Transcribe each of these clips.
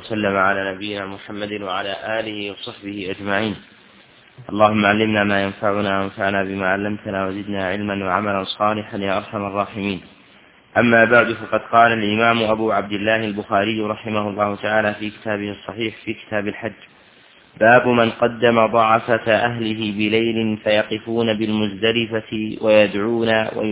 وسلم على نبينا محمد وعلى آله وصحبه أجمعين. اللهم علمنا ما ينفعنا وانفعنا بما علمتنا وزدنا علما وعملا صالحا يا أرحم الراحمين. أما بعد، فقد قال الإمام أبو عبد الله البخاري رحمه الله تعالى في كتابه الصحيح في كتاب الحج: باب من قدم ضعفة أهله بليل فيقفون بالمزدلفة ويدعون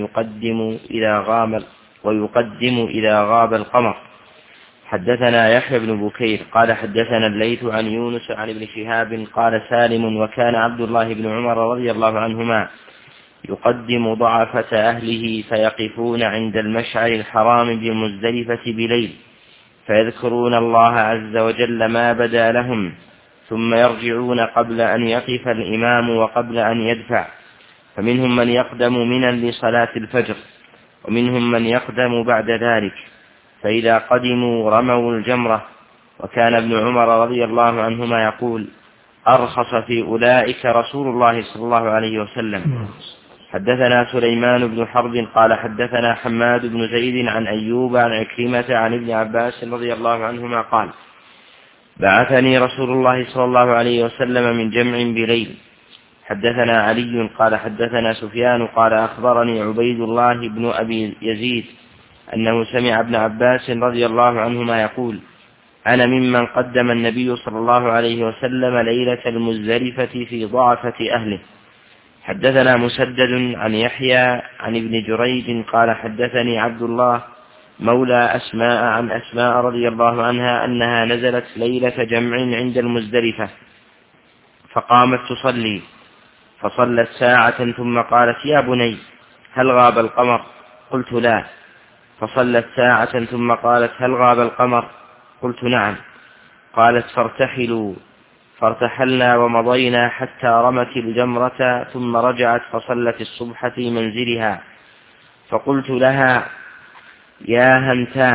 ويقدم إذا غاب القمر. حدثنا يحيى بن بكير قال حدثنا الليث عن يونس عن ابن شهاب قال سالم: وكان عبد الله بن عمر رضي الله عنهما يقدم ضعفة أهله فيقفون عند المشعر الحرام بالمزدلفة بليل فيذكرون الله عز وجل ما بدا لهم، ثم يرجعون قبل أن يقف الإمام وقبل أن يدفع، فمنهم من يقدم منى لصلاة الفجر ومنهم من يقدم بعد ذلك، فإذا قدموا رموا الجمرة. وكان ابن عمر رضي الله عنهما يقول: أرخص في أولئك رسول الله صلى الله عليه وسلم. حدثنا سليمان بن حرب قال حدثنا حماد بن زيد عن أيوب عن عكرمة عن ابن عباس رضي الله عنهما قال: بعثني رسول الله صلى الله عليه وسلم من جمع بليل. حدثنا علي قال حدثنا سفيان قال أخبرني عبيد الله بن أبي يزيد أنه سمع ابن عباس رضي الله عنهما يقول: أنا ممن قدم النبي صلى الله عليه وسلم ليلة المزدلفة في ضعفة أهله. حدثنا مسدد عن يحيى عن ابن جريج قال حدثني عبد الله مولى أسماء عن أسماء رضي الله عنها أنها نزلت ليلة جمع عند المزدلفة فقامت تصلي، فصلت ساعة ثم قالت: يا بني هل غاب القمر؟ قلت: لا. فصلت ساعة ثم قالت: هل غاب القمر؟ قلت: نعم. قالت: فارتحلوا. فارتحلنا ومضينا حتى رمت الجمرة ثم رجعت فصلت الصبح في منزلها، فقلت لها: يا هنتاه،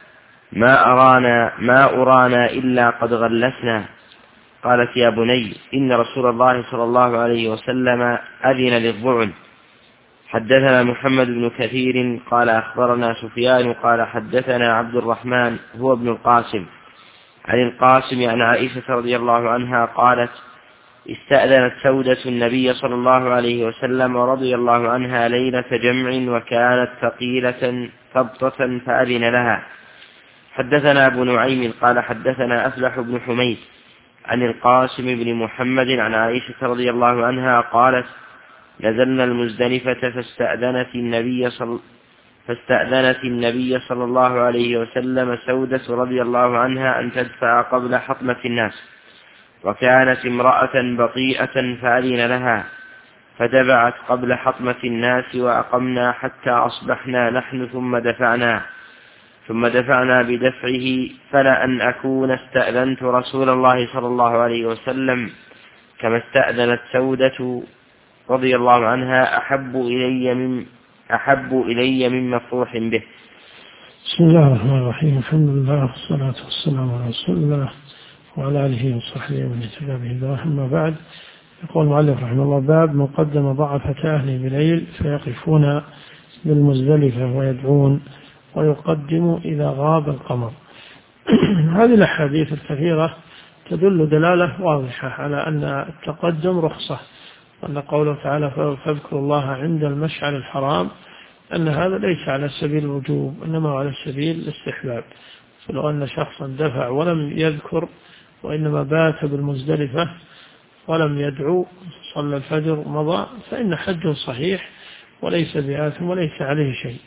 ما أرانا إلا قد غلسنا. قالت: يا بني إن رسول الله صلى الله عليه وسلم أذن للضعن. حدثنا محمد بن كثير قال أخبرنا سفيان قال حدثنا عبد الرحمن هو ابن القاسم عن القاسم عن عائشة رضي الله عنها قالت: استأذنت سودة النبي صلى الله عليه وسلم رضي الله عنها ليلة جمع وكانت ثقيلة ثبطة فأذن لها. حدثنا أبو نعيم قال حدثنا أفلح بن حميد عن القاسم بن محمد عن عائشة رضي الله عنها قالت: نزلنا المزدلفة فاستأذنت النبي صلى الله عليه وسلم سودة رضي الله عنها أن تدفع قبل حطمة الناس، وكانت امرأة بطيئة فأذن لها، فدفعت قبل حطمة الناس وأقمنا حتى أصبحنا نحن ثم دفعنا بدفعه، فلأن أكون استأذنت رسول الله صلى الله عليه وسلم كما استأذنت سودة رضي الله عنها أحب إلي من مفروح به. بسم الله الرحمن الرحيم. الحمد لله والصلاة والسلام على رسول الله وعلى آله وصحبه ومن اهتدى بهداه. أما بعد، يقول المؤلف رحمه الله: باب من قدم ضعفة أهله بليل فيقفون بالمزدلفة ويدعون ويقدم إذا غاب القمر. هذه الأحاديث الكثيرة تدل دلالة واضحة على أن التقدم رخصة، وأن قوله تعالى: فاذكروا الله عند المشعر الحرام، أن هذا ليس على سبيل الوجوب إنما على سبيل الاستحباب. فلو أن شخصا دفع ولم يذكر وإنما بات بالمزدلفة ولم يدعو صلى الفجر ومضى فإن حج صحيح وليس بآثم وليس عليه شيء.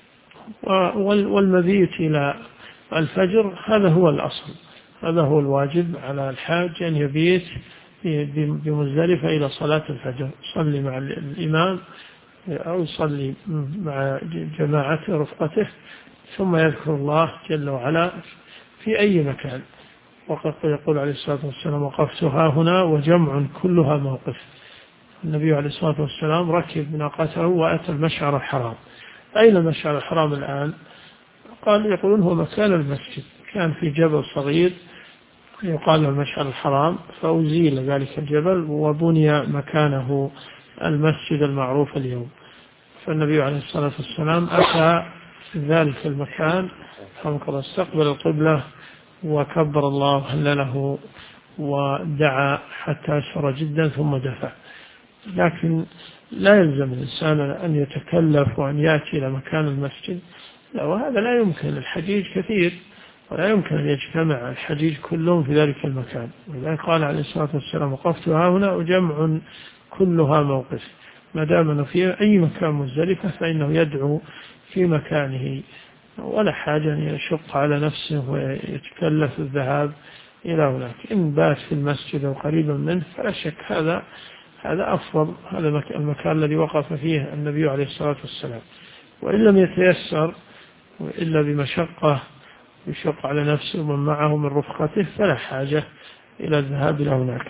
والمبيت إلى الفجر هذا هو الأصل، هذا هو الواجب على الحاج، أن يبيت بمزدلفة إلى صلاة الفجر، يصلي مع الإمام أو يصلي مع جماعة رفقته، ثم يذكر الله جل وعلا في أي مكان. وقد يقول عليه الصلاة والسلام: وقفتها هنا وجمع كلها موقف. النبي عليه الصلاة والسلام ركب ناقته وأتى المشعر الحرام. أين المشعر الحرام الآن؟ قال يقولون هو مكان المسجد، كان في جبل صغير يقال له المشعر الحرام، فأزيل ذلك الجبل وبني مكانه المسجد المعروف اليوم. فالنبي عليه الصلاة والسلام أتى في ذلك المكان، استقبل القبلة وكبر الله وهلله ودعا حتى أسفر جدا ثم دفع. لكن لا يلزم الإنسان أن يتكلف وأن يأتي إلى مكان المسجد، وهذا لا يمكن. الحجيج كثير ولا يمكن أن يجتمع الحجيج كلهم في ذلك المكان، ولذلك قال عليه الصلاة والسلام: وقفت هنا وجمع كلها موقف. ما دام أنه في أي مكان مزدلفة فإنه يدعو في مكانه، ولا حاجة أن يشق على نفسه ويتكلف الذهاب إلى هناك. إن بات في المسجد أو قريبا منه فلا شك هذا أفضل، هذا المكان الذي وقف فيه النبي عليه الصلاة والسلام. وإن لم يتيسر إلا بمشقة يشق على نفسه ومن معه من رفقته فلا حاجة إلى الذهاب إلى هناك.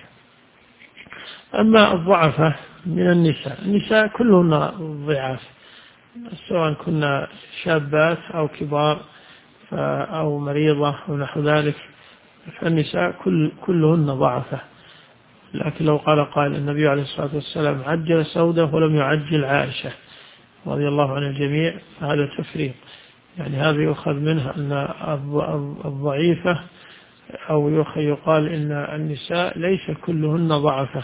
أما الضعفة من النساء كلهن ضعاف، سواء كنا شابات أو كبار أو مريضة أو نحو ذلك، فالنساء كلهن ضعفة. لكن لو قال النبي عليه الصلاة والسلام: عجل سودة ولم يعجل عائشة رضي الله عن الجميع، فهذا تفريق. يعني هذا يؤخذ منه أن الضعيفة، أو يقال إن النساء ليس كلهن ضعفة.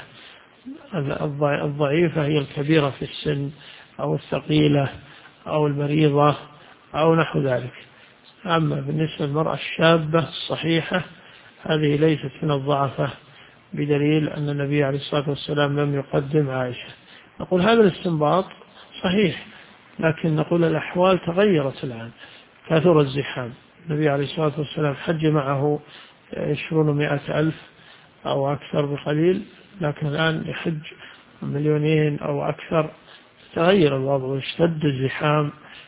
الضعيفة هي الكبيرة في السن أو الثقيلة أو المريضة أو نحو ذلك. أما بالنسبة للمرأة الشابة الصحيحة هذه ليست من الضعفة، بدليل أن النبي عليه الصلاة والسلام لم يقدم عائشة. نقول هذا الاستنباط صحيح، لكن نقول الأحوال تغيرت الآن، كثر الزحام. النبي عليه الصلاة والسلام حج معه 200,000 أو أكثر بقليل، لكن الآن يحج 2,000,000 أو أكثر. تغير الوضع واشتد الزحام.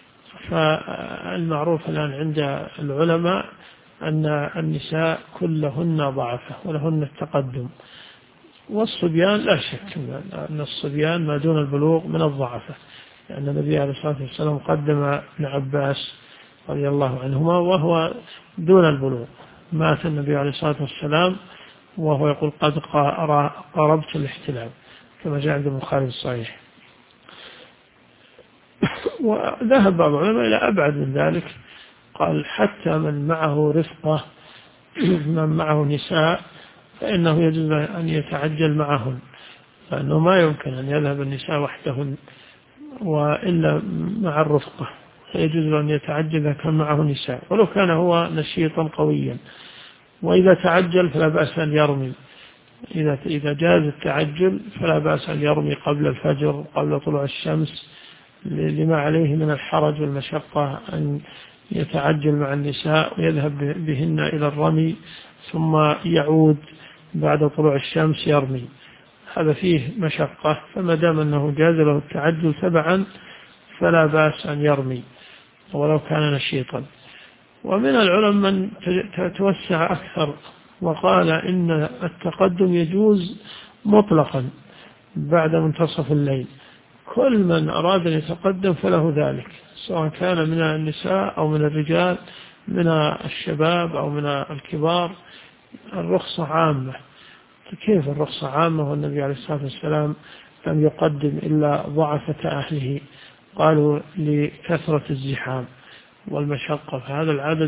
فالمعروف الآن عند العلماء أن النساء كلهن ضعفة ولهن التقدم، والصبيان لا شك أن الصبيان ما دون البلوغ من الضعفة، لأن النبي عليه الصلاة والسلام قدم ابن عباس رضي الله عنهما وهو دون البلوغ. مات النبي عليه الصلاة والسلام وهو يقول: قد قاربت الاحتلام، كما جاء عند البخاري الصحيح. وذهب بعض العلماء إلى أبعد من ذلك، قال: حتى من معه رفقة، من معه نساء، فإنه يجب أن يتعجل معهن، لأنه ما يمكن أن يذهب النساء وحدهن وإلا مع الرفقة، فيجوز أن يتعجل إذا كان معه نساء ولو كان هو نشيطا قويا. وإذا تعجل فلا بأس أن يرمي، إذا جاز التعجل فلا بأس أن يرمي قبل الفجر قبل طلوع الشمس، لما عليه من الحرج والمشقة أن يتعجل مع النساء ويذهب بهن إلى الرمي ثم يعود بعد طلوع الشمس يرمي، هذا فيه مشقة. فما دام أنه جاز له التعجل تبعا فلا بأس أن يرمي ولو كان نشيطا. ومن العلماء من توسع أكثر وقال إن التقدم يجوز مطلقا بعد منتصف الليل، كل من أراد أن يتقدم فله ذلك، سواء كان من النساء أو من الرجال، من الشباب أو من الكبار. الرخصة عامة. كيف الرخصة عامة والنبي عليه الصلاة والسلام لم يقدم إلا ضعفة أهله؟ قالوا لكثرة الزحام والمشقة. فهذا العدد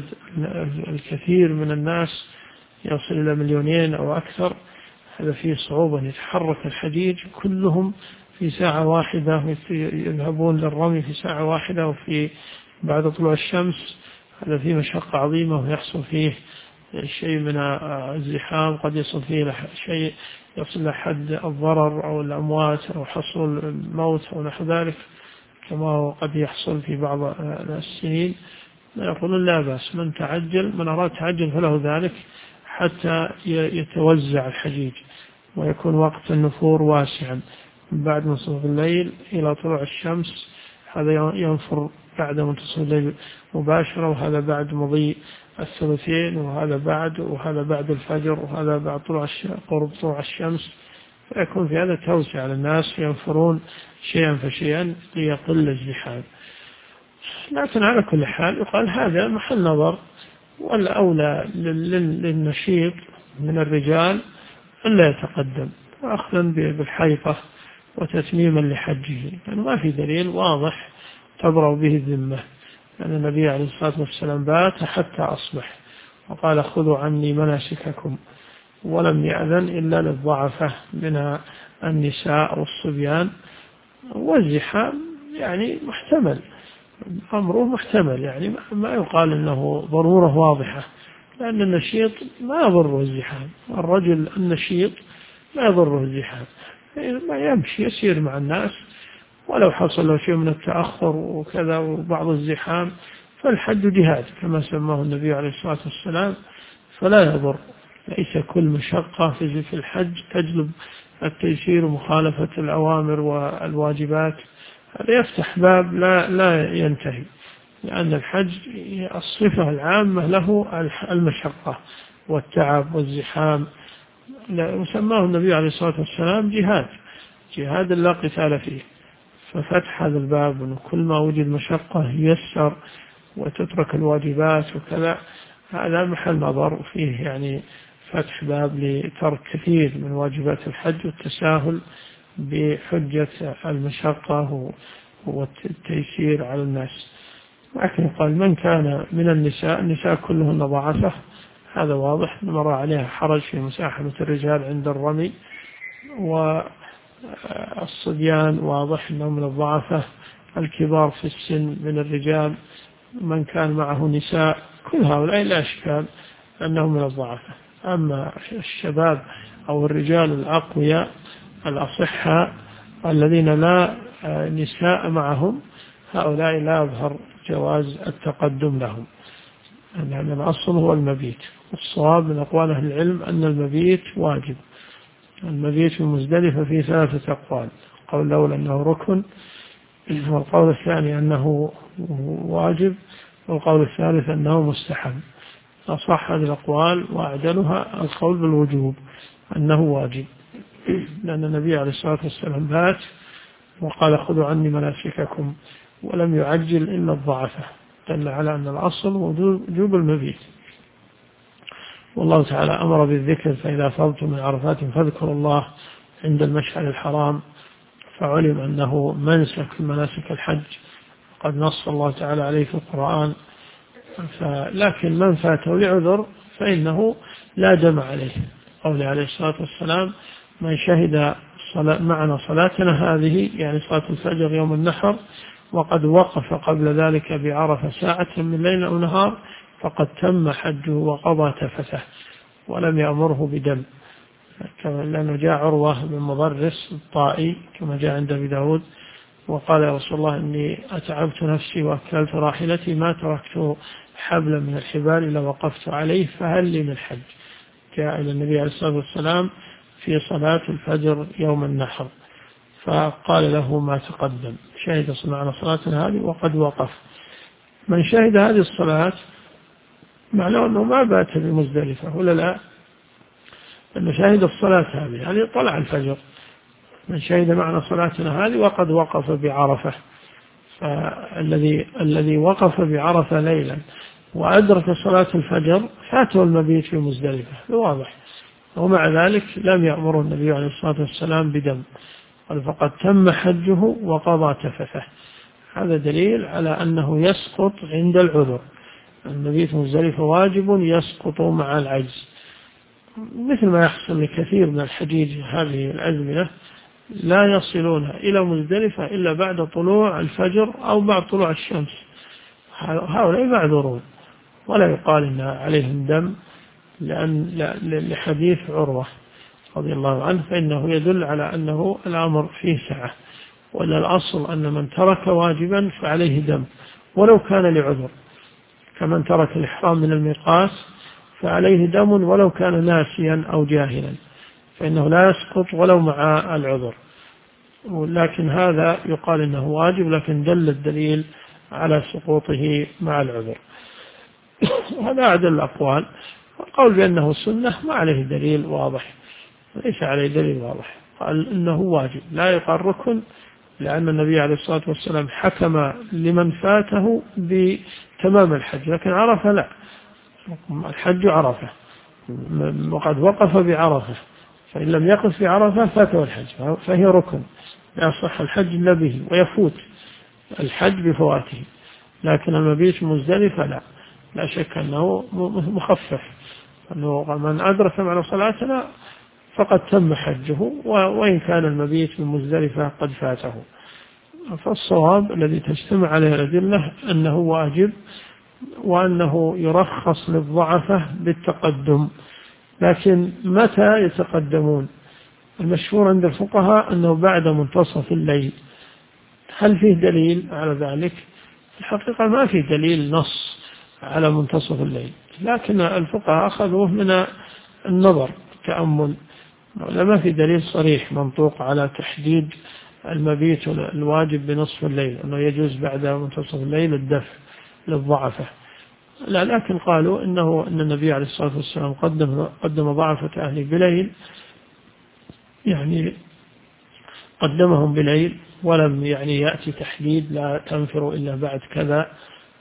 الكثير من الناس يصل إلى 2,000,000 أو أكثر، هذا فيه صعوبة. يتحرك الحجيج كلهم في ساعة واحدة، يذهبون للرمي في ساعة واحدة وفي بعد طلوع الشمس، هذا فيه مشقة عظيمة، ويحصل فيه شيء من الزحام، قد يصل فيه شيء يصل لحد الضرر أو الأموات أو حصول الموت أو نحو ذلك، كما هو قد يحصل في بعض السنين. يقولون لا بأس، من أراد تعجل فله ذلك حتى يتوزع الحجيج ويكون وقت النفور واسعا من بعد منتصف الليل إلى طلوع الشمس. هذا ينفر بعد منتصف الليل مباشرة، وهذا بعد مضي الثلثين، وهذا بعد الفجر، وهذا بعد قرب طلوع الشمس. فيكون في هذا توسع على الناس ينفرون شيئا فشيئا ليقل الزحام. لكن على كل حال يقال هذا محل نظر، والأولى للنشيط من الرجال أن لا يتقدم، أخذا بالحيطة وتتميما لحجه، يعني ما في دليل واضح تبرأ به الذمة، لأن النبي عليه الصلاة والسلام بات حتى أصبح، وقال خذوا عني مناسككم، ولم يأذن إلا للضعفة من النساء والصبيان. والزحام يعني محتمل، أمره محتمل، يعني ما يقال أنه ضرورة واضحة، لأن النشيط ما يضره الزحام، الرجل النشيط ما يضره الزحام، ما يمشي يسير مع الناس، ولو حصل له شيء من التأخر وكذا وبعض الزحام، فالحج جهاد كما سماه النبي عليه الصلاة والسلام، فلا يضر. ليس كل مشقة في الحج تجلب التيسير ومخالفة الأوامر والواجبات، هذا يفتح باب لا ينتهي، لأن الحج الصفة العامة له المشقة والتعب والزحام، وسماه النبي عليه الصلاة والسلام جهاد لا قتال فيه. ففتح هذا الباب أن كل ما وجد مشقة ييسر وتترك الواجبات وكذا، هذا محل نظر فيه، يعني فتح باب لترك كثير من واجبات الحج والتساهل بحجة المشقة والتيسير على الناس. لكن قال من كان من النساء كلهن ضعفة، هذا واضح، مر عليها حرج في مساحمة الرجال عند الرمي، والصبيان واضح أنهم من الضعفة، الكبار في السن من الرجال، من كان معه نساء، كل هؤلاء لا إشكال أنهم من الضعفة. أما الشباب أو الرجال الأقوياء الأصحاء الذين لا نساء معهم، هؤلاء لا يظهر جواز التقدم لهم، لأن الأصل هو المبيت. الصواب من أقوال أهل العلم أن المبيت واجب. المبيت في مزدلفة فيه 3 أقوال، قول الأول أنه ركن، والقول الثاني أنه واجب، والقول الثالث أنه مستحب. أصح هذه الأقوال وأعدلها القول بالوجوب، أنه واجب، لأن النبي عليه الصلاة والسلام بات وقال خذوا عني مناسككم، ولم يعجل إلا الضعفة، دل على أن الأصل وجوب المبيت. والله تعالى أمر بالذكر، فإذا فرغتم من عرفات فاذكروا الله عند المشعر الحرام، فعلم أنه منسك من مناسك الحج، قد نص الله تعالى عليه في القرآن. لكن من فاته لعذر فإنه لا دم عليه، قول عليه الصلاة والسلام من شهد معنا صلاتنا هذه، يعني صلاة الفجر يوم النحر، وقد وقف قبل ذلك بعرفة ساعة من ليل أو نهار، فقد تم حجه وقضى تفثه، ولم يأمره بدم. لأنه جاء عروة بن مضرس الطائي كما جاء عند أبي داود وقال يا رسول الله إني أتعبت نفسي وأكلت راحلتي، ما تركت حبلا من الحبال إلا وقفت عليه، فهل لي من حج؟ جاء إلى النبي عليه الصلاة والسلام في صلاة الفجر يوم النحر، فقال له ما تقدم، شهد معنا صلاتنا هذه وقد وقف. من شهد هذه الصلاة معناه أنه ما بات بمزدلفة ولا لا، أنه شهد الصلاة هذه، يعني طلع الفجر. من شهد معنا صلاتنا هذه وقد وقف بعرفة، الذي وقف بعرفة ليلا وأدرك صلاة الفجر فاته المبيت في مزدلفة، واضح. ومع ذلك لم يأمر النبي عليه الصلاة والسلام بدم، قال فقد تم حجه وقضى تفثه. هذا دليل على أنه يسقط عند العذر، المبيت في مزدلفة واجب يسقط مع العجز، مثل ما يحصل لكثير من الحجيج هذه الأزمنة لا يصلون إلى مزدلفة إلا بعد طلوع الفجر أو بعد طلوع الشمس، هؤلاء معذورون ولا يقال إن عليهم دم، لحديث عروة رضي الله عنه، فإنه يدل على أنه الأمر فيه سعة، وأن الأصل أن من ترك واجبا فعليه دم ولو كان لعذر، كمن ترك الإحرام من الميقات فعليه دم ولو كان ناسيا أو جاهلا، فإنه لا يسقط ولو مع العذر. ولكن هذا يقال إنه واجب، لكن دل الدليل على سقوطه مع العذر. هذا أعدل الأقوال. والقول بأنه سنة ما عليه دليل واضح، ليس عليه دليل واضح، قال إنه واجب لا يقال ركن، لأن النبي عليه الصلاة والسلام حكم لمن فاته بتمام الحج، لكن عرفة لا، الحج عرفة، وقد وقف بعرفة، فإن لم يقف بعرفة فاته الحج، فهي ركن لا يصح الحج إلا به، ويفوت الحج بفواته. لكن المبيت مزدلفة لا، لا شك أنه مخفف، أنه من أدرك معنا صلاتنا فقد تم حجه، وإن كان المبيت من مزدلفة قد فاته. فالصواب الذي تجتمع عليه الأدلة أنه واجب، وأنه يرخص للضعفة بالتقدم. لكن متى يتقدمون؟ المشهور عند الفقهاء أنه بعد منتصف الليل. هل فيه دليل على ذلك؟ الحقيقة ما فيه دليل نص على منتصف الليل، لكن الفقهاء أخذوه من النظر التأمل، ما في دليل صريح منطوق على تحديد المبيت الواجب بنصف الليل، أنه يجوز بعد منتصف الليل الدفع للضعفة. لا، لكن قالوا أن النبي عليه الصلاة والسلام قدم ضعفة أهله بليل، يعني قدمهم بليل، ولم يعني يأتي تحديد لا تنفروا إلا بعد كذا.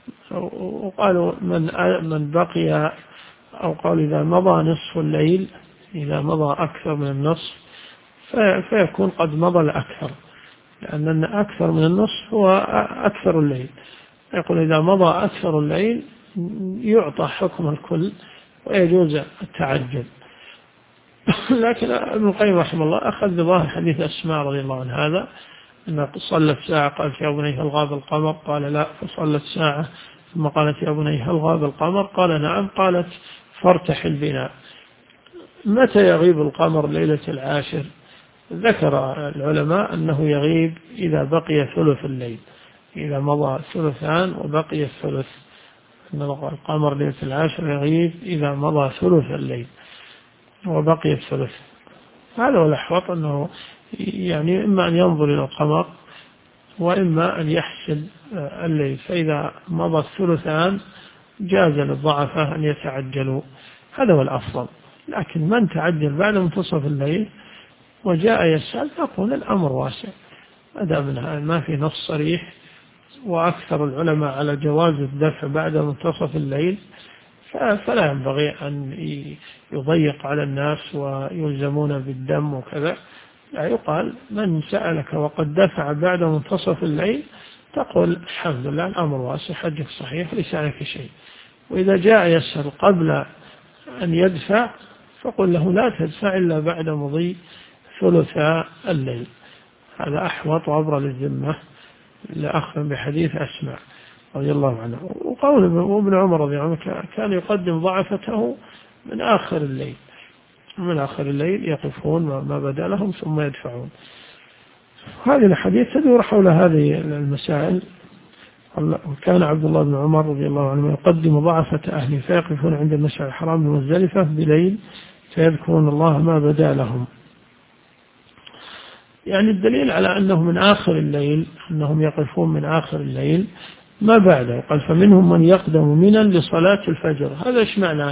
وقالوا من بقي، أو قال إذا مضى نصف الليل، إذا مضى أكثر من النصف فيكون قد مضى الأكثر، لأن أكثر من النصف هو أكثر الليل. يقول إذا مضى أكثر الليل يعطى حكم الكل ويجوز التعجل. لكن ابن القيم رحمه الله أخذ بظاهر حديث أسماء رضي الله عنه هذا، أنها صلت ساعة قال يا بني هل غاب القمر؟ قال لا، فصلت ساعة ثم قالت يا بني هل غاب القمر؟ قال نعم، قالت فارتحل بنا. متى يغيب القمر ليلة العاشر؟ ذكر العلماء أنه يغيب إذا بقي ثلث الليل، إذا مضى ثلثان وبقي الثلث، أن القمر ليلة العاشر يغيب إذا مضى ثلث الليل وبقي الثلث. هذا هو الأحوط، أنه يعني إما أن ينظر إلى القمر وإما أن يحسب الليل، فإذا مضى الثلثان جاز للضعفة أن يتعجلوا، هذا هو الأفضل. لكن من تعجل بعد منتصف الليل وجاء يسأل نقول الأمر واسع، أدام ما في نص صريح، وأكثر العلماء على جواز الدفع بعد منتصف الليل، فلا ينبغي أن يضيق على الناس ويلزمون بالدم وكذا. لا، يقال من سألك وقد دفع بعد منتصف الليل تقول الحمد لله الأمر واسع، حجك صحيح ليس عليك شيء. وإذا جاء يسأل قبل أن يدفع فقل له لا تدفع إلا بعد مضي ثلث الليل، هذا أحوط وأبرى للذمة، لأخذ بحديث أسماء رضي الله عنه. وقول ابن عمر رضي الله عنه كان يقدم ضعفته من آخر الليل، من آخر الليل يقفون ما بدا لهم ثم يدفعون. هذه الحديث تدور حول هذه المسائل. وكان عبد الله بن عمر رضي الله عنه يقدم ضعفة أهله فيقفون عند المشعر الحرام بمزدلفة بليل فيذكرون الله ما بدا لهم. يعني الدليل على أنه من آخر الليل، أنهم يقفون من آخر الليل ما بعده. قال فمنهم من يقدم منا لصلاة الفجر. هذا إيش معناه؟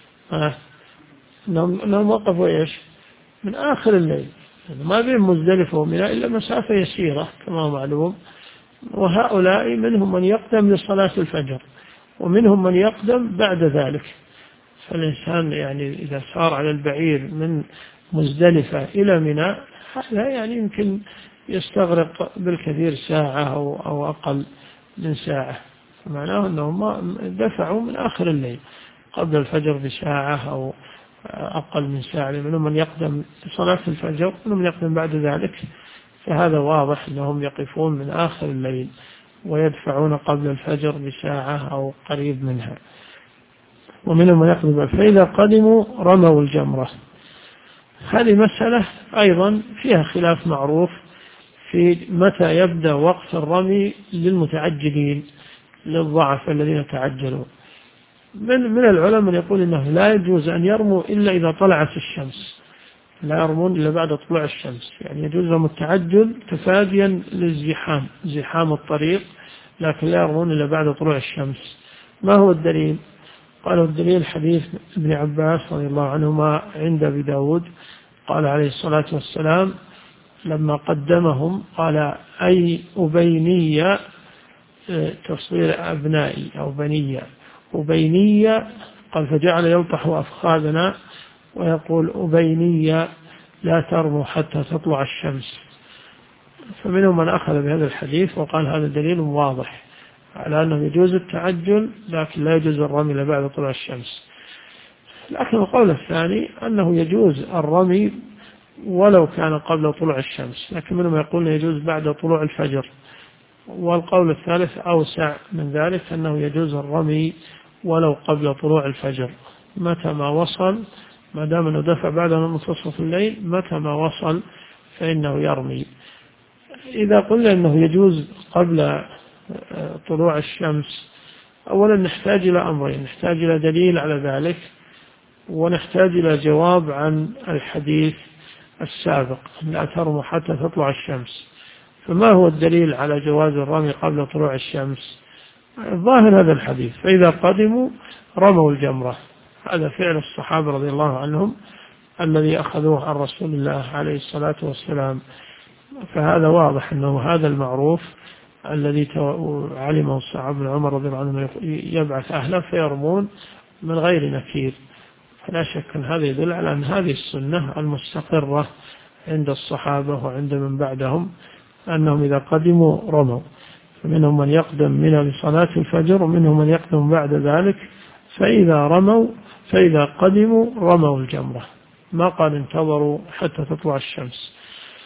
أنهم وقفوا إيش؟ من آخر الليل، يعني ما بين مزدلفة ومنى إلا مسافة يسيرة كما هو معلوم. وهؤلاء منهم من يقدم لصلاة الفجر ومنهم من يقدم بعد ذلك. فالإنسان يعني إذا سار على البعير من مزدلفة إلى منى هذا يعني يمكن يستغرق بالكثير ساعة أو أقل من ساعة، فمعناه أنهم دفعوا من آخر الليل قبل الفجر بساعة أو أقل من ساعة. منهم من يقدم صلاة الفجر ومنهم من يقدم بعد ذلك، فهذا واضح أنهم يقفون من آخر الليل ويدفعون قبل الفجر بساعة أو قريب منها. ومنهم من يقدم فإذا قدموا رموا الجمرة. هذه مسألة أيضا فيها خلاف معروف في متى يبدأ وقت الرمي للمتعجلين، للضعف الذين تعجلوا. من العلماء من يقول إنه لا يجوز أن يرموا إلا إذا طلعت الشمس، لا يرمون إلا بعد طلوع الشمس، يعني يجوز لهم التعجل تفاديا للزحام، زحام الطريق، لكن لا يرمون إلا بعد طلوع الشمس. ما هو الدليل؟ قالوا الدليل حديث ابن عباس رضي الله عنهما عند أبي داود، قال عليه الصلاة والسلام لما قدمهم قال أي أبينية، تصوير أبنائي أو بنية، أبينية، قال فجعل يلطح أفخاذنا ويقول أبينية لا ترموا حتى تطلع الشمس. فمنهم من أخذ بهذا الحديث وقال هذا دليل واضح على أنه يجوز التعجل لكن لا يجوز الرمي إلا بعد طلوع الشمس. لكن القول الثاني أنه يجوز الرمي ولو كان قبل طلوع الشمس، لكن منهم يقول يجوز بعد طلوع الفجر. والقول الثالث أوسع من ذلك، أنه يجوز الرمي ولو قبل طلوع الفجر متى ما وصل، ما دام أنه دفع بعد منتصف الليل، متى ما وصل فإنه يرمي. إذا قلنا أنه يجوز قبل طلوع الشمس، أولا نحتاج إلى أمرين، نحتاج إلى دليل على ذلك، ونحتاج إلى جواب عن الحديث السابق لا ترموا حتى تطلع الشمس. فما هو الدليل على جواز الرمي قبل طلوع الشمس؟ ظاهر هذا الحديث، فإذا قدموا رموا الجمرة، هذا فعل الصحابة رضي الله عنهم الذي أخذوه عن رسول الله عليه الصلاة والسلام. فهذا واضح أنه هذا المعروف الذي علمه الصحابة بن عمر رضي الله عنه، يبعث أهله فيرمون من غير نكير. فلا شك أن هذا يدل على أن هذه السنة المستقرة عند الصحابة وعند من بعدهم، أنهم إذا قدموا رموا. فمنهم من يقدم من لصلاة الفجر، ومنهم من يقدم بعد ذلك، فإذا قدموا رموا الجمرة، ما قال انتظروا حتى تطلع الشمس.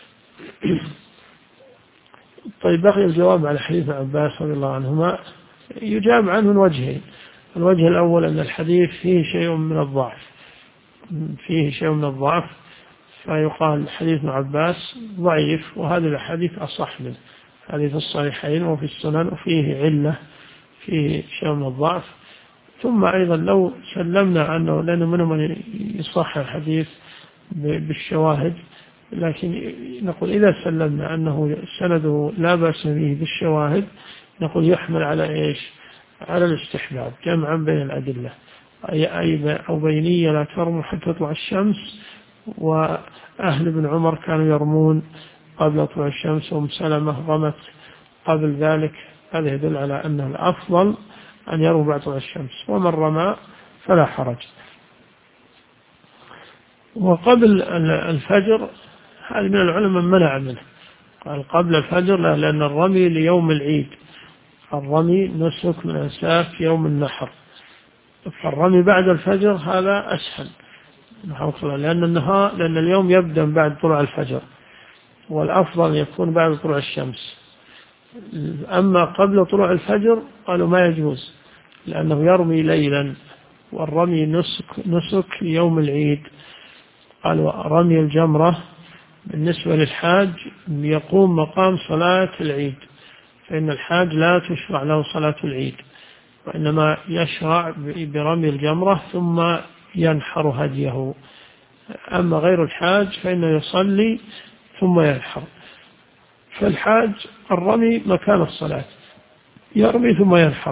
طيب، بقي الجواب على حديث عباس رضي الله عنهما. يجاب عنه من وجهين. الوجه الأول أن الحديث فيه شيء من الضعف، فيقال حديث ابن عباس ضعيف، وهذه الحديث أصح منه، حديث الصحيحين وفي السنن، وفيه علة، فيه شيء من الضعف. ثم أيضا لو سلمنا عنه، لأنه منهم من يصح الحديث بالشواهد، لكن نقول إذا سلمنا أنه سنده لا بأس به بالشواهد، نقول يحمل على إيش؟ على الاستحباب جمعا بين الأدلة، أو بينية لا ترموا حتى تطلع الشمس، وأهل ابن عمر كانوا يرمون قبل طلوع الشمس، وأم سلمة رمت قبل ذلك. هذا يدل على أن الأفضل أن يرموا بعد طلوع الشمس، ومن رمى فلا حرج. وقبل الفجر هذا من العلماء من منع منه، قال قبل الفجر لا، لأن الرمي ليوم العيد، الرمي نسك من أنساك يوم النحر، فالرمي بعد الفجر هذا أسهل، لأن اليوم يبدأ بعد طلوع الفجر، والأفضل يكون بعد طلوع الشمس. أما قبل طلوع الفجر قالوا ما يجوز، لأنه يرمي ليلا، والرمي نسك يوم العيد. قالوا رمي الجمرة بالنسبة للحاج يقوم مقام صلاة العيد، فإن الحاج لا تشرع له صلاة العيد، وإنما يشرع برمي الجمرة ثم ينحر هديه. أما غير الحاج فإنه يصلي ثم ينحر. فالحاج الرمي مكان الصلاة، يرمي ثم ينحر.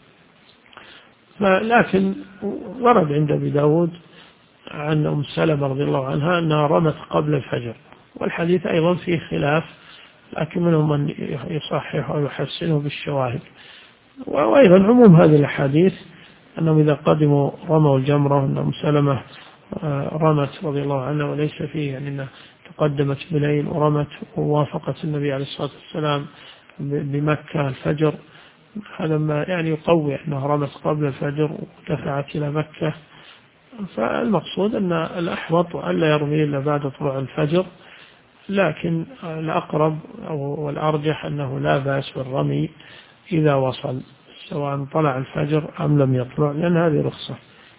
لكن ورد عند أبي داود عن أم سلمة رضي الله عنها أنها رمت قبل الفجر، والحديث أيضا فيه خلاف، لكن منهم من يصحح ويحسنه بالشواهد. وأيضا عموم هذه الأحاديث أنهم إذا قدموا رموا الجمرة، أن أم سلمة رمت رضي الله عنها، وليس فيه يعني أنها تقدمت بليل ورمت ووافقت النبي عليه الصلاة والسلام بمكة الفجر. هذا ما يعني يقوي أنها رمت قبل الفجر ودفعت إلى مكة. فالمقصود أن الأحوط ألا يرمي إلا بعد طلوع الفجر، لكن الأقرب والأرجح أنه لا بأس بالرمي إذا وصل، سواء طلع الفجر أم لم يطلع، لأن هذه رخصة.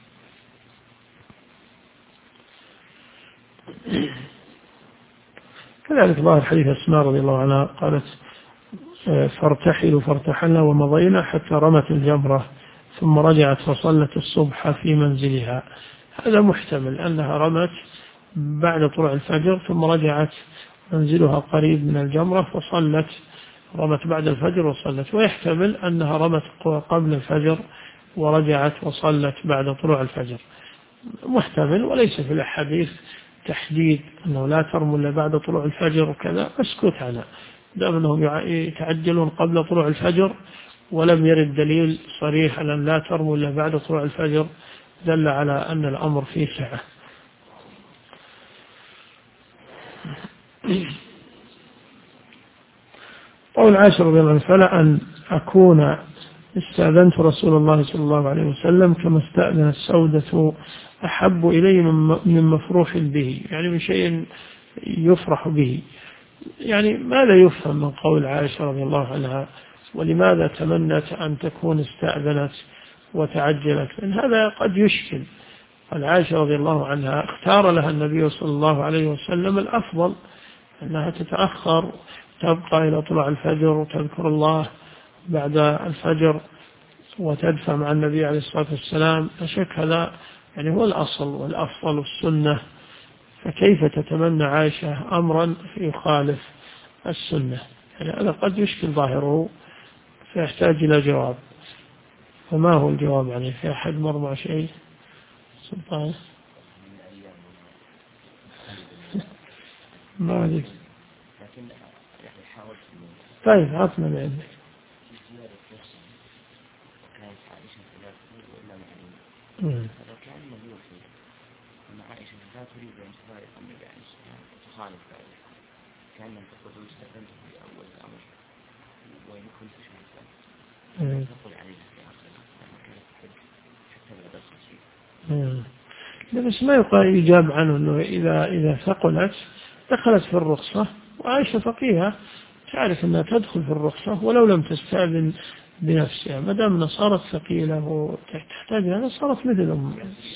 كذلك ظاهر حديث أسماء رضي الله عنها قالت فارتحلنا ومضينا حتى رمت الجمرة، ثم رجعت فصلت الصبح في منزلها. هذا محتمل أنها رمت بعد طلوع الفجر ثم رجعت منزلها قريب من الجمرة فصلت، رمت بعد الفجر وصلت، ويحتمل أنها رمت قبل الفجر ورجعت وصلت بعد طلوع الفجر، محتمل. وليس في الأحاديث تحديد أنه لا ترموا إلا بعد طلوع الفجر وكذا، اسكت عنها، دام أنهم يتعجلون قبل طلوع الفجر ولم يرد دليل صريح أن لا ترموا إلا بعد طلوع الفجر، دل على أن الأمر فيه سعة. قول عاشر رضي الله عنه: فلا أن أكون استأذنت رسول الله صلى الله عليه وسلم كما استأذنت سودة أحب إلي من مفروح به، يعني من شيء يفرح به. يعني ماذا يفهم من قول عائشة رضي الله عنها ولماذا تمنت أن تكون استأذنت وتعجلت؟ لأن هذا قد يشكل. عائشة رضي الله عنها اختار لها النبي صلى الله عليه وسلم الأفضل، أنها تتأخر تبقى إلى طلوع الفجر وتذكر الله بعد الفجر وتدفع مع النبي عليه الصلاة والسلام. لا شك هذا يعني هو الأصل والأفضل والسنة، فكيف تتمنى عائشة أمرا يخالف السنة؟ يعني هذا قد يشكل ظاهره فيحتاج إلى جواب. فما هو الجواب؟ يعني في أحد مر مع شيء سلطان؟ ما أدري. طيب عطنا من عندك. كان النبي أن عائشة لا تريد أن تفارق النبي عليه الصلاة والسلام تخالف ذلك، كان تقول استأذنت في أول الأمر وإن كنت شايفا تقول عليها في آخر لما كانت تحب حتى بعد الخصيب. بس ما يقال يجاب عنه أنه إذا ثقلت دخلت في الرخصة، وعائشة فقيهة تعرف أنها تدخل في الرخصة ولو لم تستأذن بنفسها، ما دام أنها صارت ثقيلة وتحتاج لها صارت مثلهم.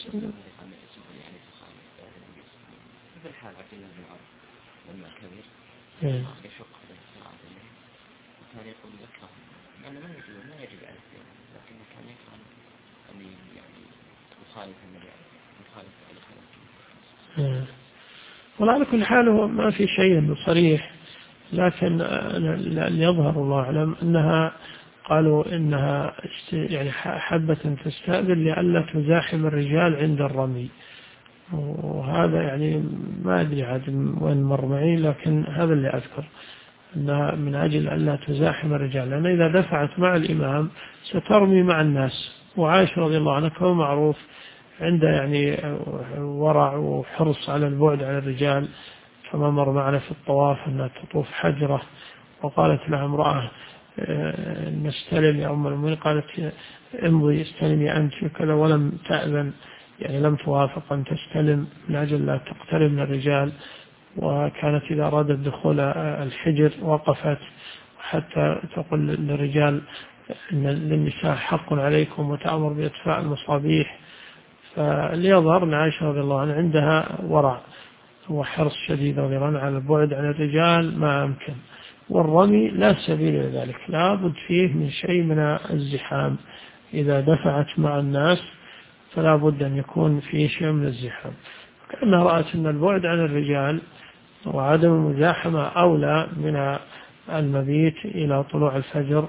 لما كبر يشق عليه الصلاة عليه وكان يقول يكره أنا ما يجب على الدين، لكن كان يكره أن يعني يخالف النبي يخالف عليه. ولا على كل حال هو ما في شيء صريح، لكن اللي يظهر الله أعلم أنها قالوا إنها يعني حبت أن تستأذن لئلا تزاحم الرجال عند الرمي، وهذا يعني ما أدري عاد وين مر معي، لكن هذا اللي أذكر أنها من أجل أن لا تزاحم الرجال، لأن إذا دفعت مع الإمام سترمي مع الناس. وعائشة رضي الله عنها كما معروف عنده يعني ورع وحرص على البعد عن الرجال، كما مر معنا في الطواف أنها تطوف حجرة وقالت لها امرأة نستلم يا أم المؤمنين، قالت امضي استلمي أنت كذا، ولم تأذن يعني لم توافق أن تستلم من أجل لا تقترب من الرجال. وكانت إذا أرادت دخول الحجر وقفت حتى تقول للرجال إن للنساء حق عليكم وتأمر بإطفاء المصابيح. فليظهر أن عائشة رضي الله عنها عندها ورع وحرص شديد رضي الله عنها على البعد عن الرجال ما أمكن. والرمي لا سبيل لذلك، لا بد فيه من شيء من الزحام، إذا دفعت مع الناس فلا بد أن يكون فيه شيء من الزحام. كأنها رأت أن البعد عن الرجال وعدم المزاحمة أولى من المبيت إلى طلوع الفجر،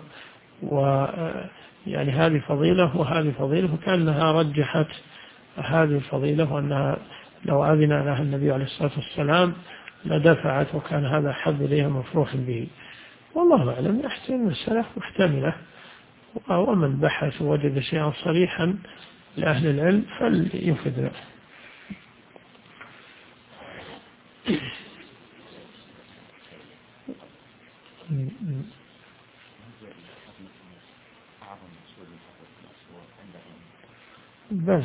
ويعني هذه فضيلة وهذه فضيلة، وكأنها رجحت هذه الفضيلة، وأنها لو أذن لها النبي عليه الصلاة والسلام لدفعت، وكان هذا حب إليها مفروح به. والله أعلم، يحتمل المسألة محتملة، ومن بحث ووجد شيئا صريحا لأهل العلم فليفدنا. بلى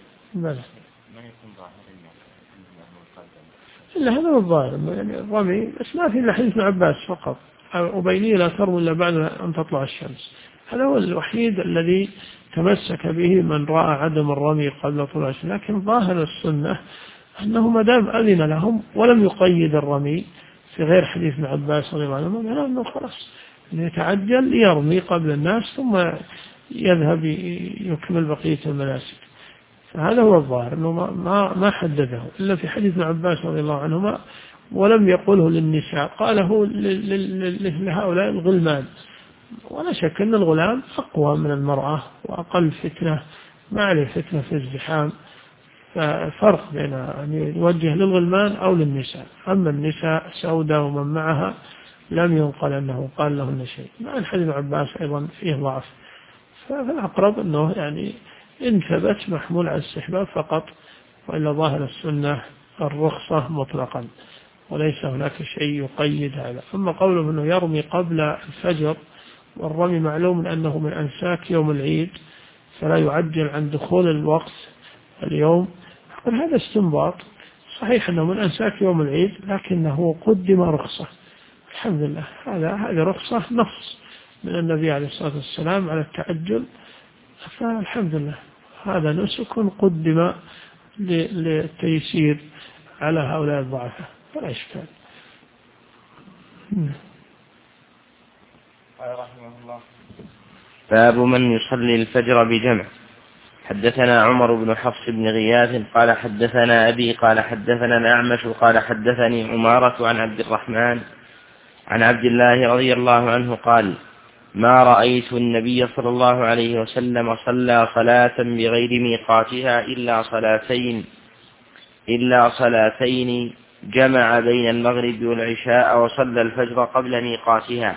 إلا هذا هو الظاهر، يعني الرمي بس ما في إلا حديث ابن عباس فقط، أبيني لا ترمي إلا بعد أن تطلع الشمس. هذا هو الوحيد الذي تمسك به من رأى عدم الرمي قبل طلوع الشمس. لكن ظاهر السنة أنه ما دام أذن لهم ولم يقيد الرمي في غير حديث ابن عباس رضي الله عنه، أنه خلاص يتعجل يرمي قبل الناس ثم يذهب يكمل بقية المناسك. فهذا هو الظاهر، أنه ما حدده إلا في حديث ابن عباس رضي الله عنهما، ولم يقله للنساء، قاله لهؤلاء الغلمان. ولا شك أن الغلام أقوى من المرأة وأقل فتنة، ما عليه فتنة في الزحام، ففرق بين أن يوجه للغلمان أو للنساء. أما النساء سودة ومن معها لم ينقل أنه قال لهن شيء، مع الحديث ابن عباس أيضا فيه ضعف. فالأقرب أنه يعني إن ثبت محمول على الاستحباب فقط، وإلا ظاهر السنة الرخصة مطلقا وليس هناك شيء يقيد هذا. أما قوله أنه يرمي قبل الفجر والرمي معلوم أنه من أنساك يوم العيد فلا يعجل عن دخول الوقت اليوم. هذا استنباط صحيح أنه من أنساك يوم العيد لكنه قدم رخصة. الحمد لله هذه رخصة نص من النبي عليه الصلاة والسلام على التعجل، فالحمد لله هذا نسك قدم للتيسير على هؤلاء الضعفاء فلا إشكال. رحمه الله. باب من يصلي الفجر بجمع. حدثنا عمر بن حفص بن غياث قال حدثنا أبي قال حدثنا الأعمش قال حدثني عمارة عن عبد الرحمن عن عبد الله رضي الله عنه قال ما رأيت النبي صلى الله عليه وسلم صلى صلاة بغير ميقاتها إلا صلاتين جمع بين المغرب والعشاء وصلى الفجر قبل ميقاتها.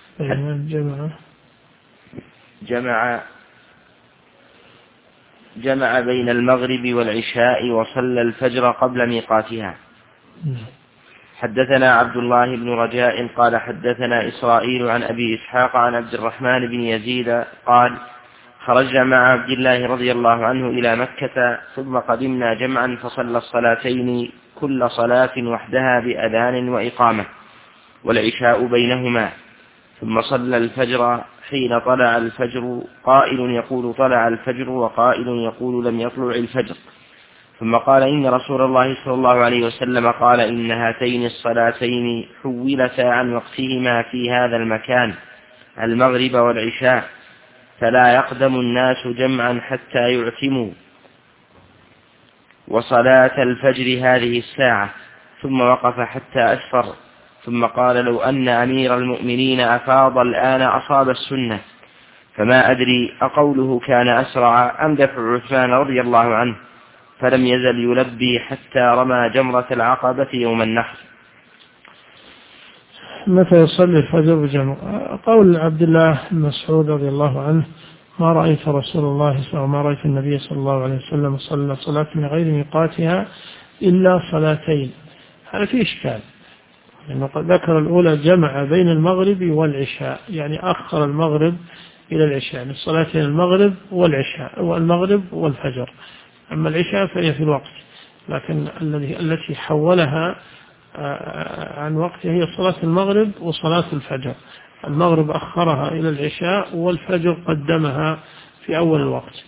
جمع بين المغرب والعشاء وصلى الفجر قبل ميقاتها. حدثنا عبد الله بن رجاء قال حدثنا إسرائيل عن أبي إسحاق عن عبد الرحمن بن يزيد قال خرجنا مع عبد الله رضي الله عنه إلى مكة ثم قدمنا جمعا فصلى الصلاتين كل صلاة وحدها بأذان وإقامة والعشاء بينهما، ثم صلى الفجر حين طلع الفجر، قائل يقول طلع الفجر وقائل يقول لم يطلع الفجر، ثم قال إن رسول الله صلى الله عليه وسلم قال إن هاتين الصلاتين حولتا عن وقتهما في هذا المكان المغرب والعشاء، فلا يقدم الناس جمعا حتى يعتموا، وصلاة الفجر هذه الساعة، ثم وقف حتى أسفر، ثم قال لو أن أمير المؤمنين أفاض الآن أصاب السنة، فما أدري أقوله كان أسرع أم دفع عثمان رضي الله عنه، فلم يزل يلبي حتى رمى جمرة العقبة يوم النحر. متى يصلي الفجر بجمع؟ قول عبد الله بن مسعود رضي الله عنه ما رأيت رسول الله ما رأيت النبي صلى الله عليه وسلم صلى صلاة من غير ميقاتها إلا صلاتين، هذا في إشكال، لأنه قد ذكر الأولى جمع بين المغرب والعشاء، يعني أخر المغرب إلى العشاء، يعني الصلاتين المغرب والعشاء والمغرب والفجر، أما العشاء فهي في الوقت، لكن التي حولها عن وقتها هي صلاة المغرب وصلاة الفجر، المغرب أخرها إلى العشاء والفجر قدمها في أول الوقت.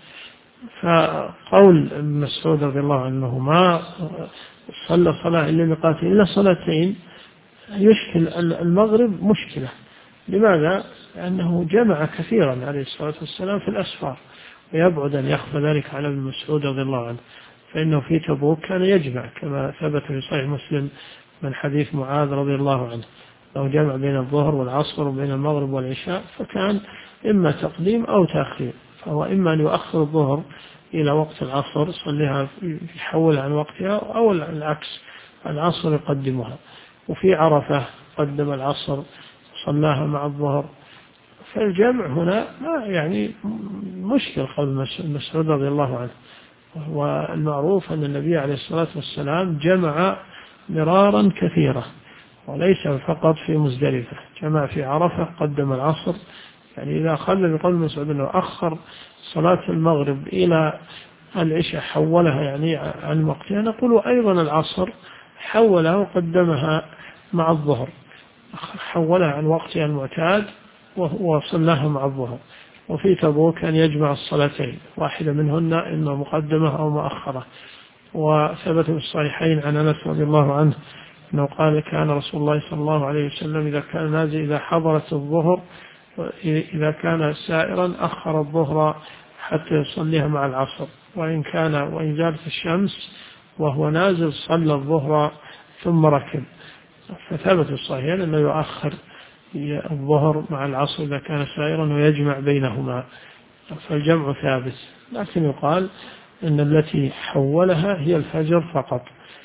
فقول ابن مسعود رضي الله عنه ما صلى صلاة إلا ميقاته إلا صلاتين يشكل المغرب مشكلة. لماذا؟ لأنه جمع كثيرا عليه الصلاة والسلام في الأسفار، ويبعد أن يخفى ذلك على ابن مسعود رضي الله عنه، فإنه في تبوك كان يجمع كما ثبت في صحيح مسلم من حديث معاذ رضي الله عنه، لو جمع بين الظهر والعصر وبين المغرب والعشاء فكان إما تقديم أو تأخير، فهو إما أن يؤخر الظهر إلى وقت العصر يصليها يحولها عن وقتها، أو العكس العصر يقدمها، وفي عرفة قدم العصر صلاها مع الظهر. فالجمع هنا ما يعني مشكل قول مسعود رضي الله عنه، والمعروف أن النبي عليه الصلاة والسلام جمع مرارا كثيرة، وليس فقط في مزدلفة، جمع في عرفة قدم العصر، يعني إذا أخذ بقول مسعود أنه أخر صلاة المغرب إلى العشاء حولها يعني عن وقتها، نقول أيضا العصر حولها وقدمها مع الظهر، حولها عن وقتها المعتاد وصلها مع الظهر. وفي تبوك أن يجمع الصلاتين، واحدة منهن إما مقدمة أو مؤخرة، وثبت في الصحيحين عن أنس رضي الله عنه أنه قال كان رسول الله صلى الله عليه وسلم إذا كان نازل إذا حضرت الظهر إذا كان سائرا أخر الظهر حتى يصليها مع العصر، وإن زالت الشمس وهو نازل صلى الظهر ثم ركب. فثبت في الصحيحين أنه يؤخر الظهر مع العصر إذا كان سائرا ويجمع بينهما، فالجمع ثابت، لكن يقال أن التي حولها هي الفجر فقط،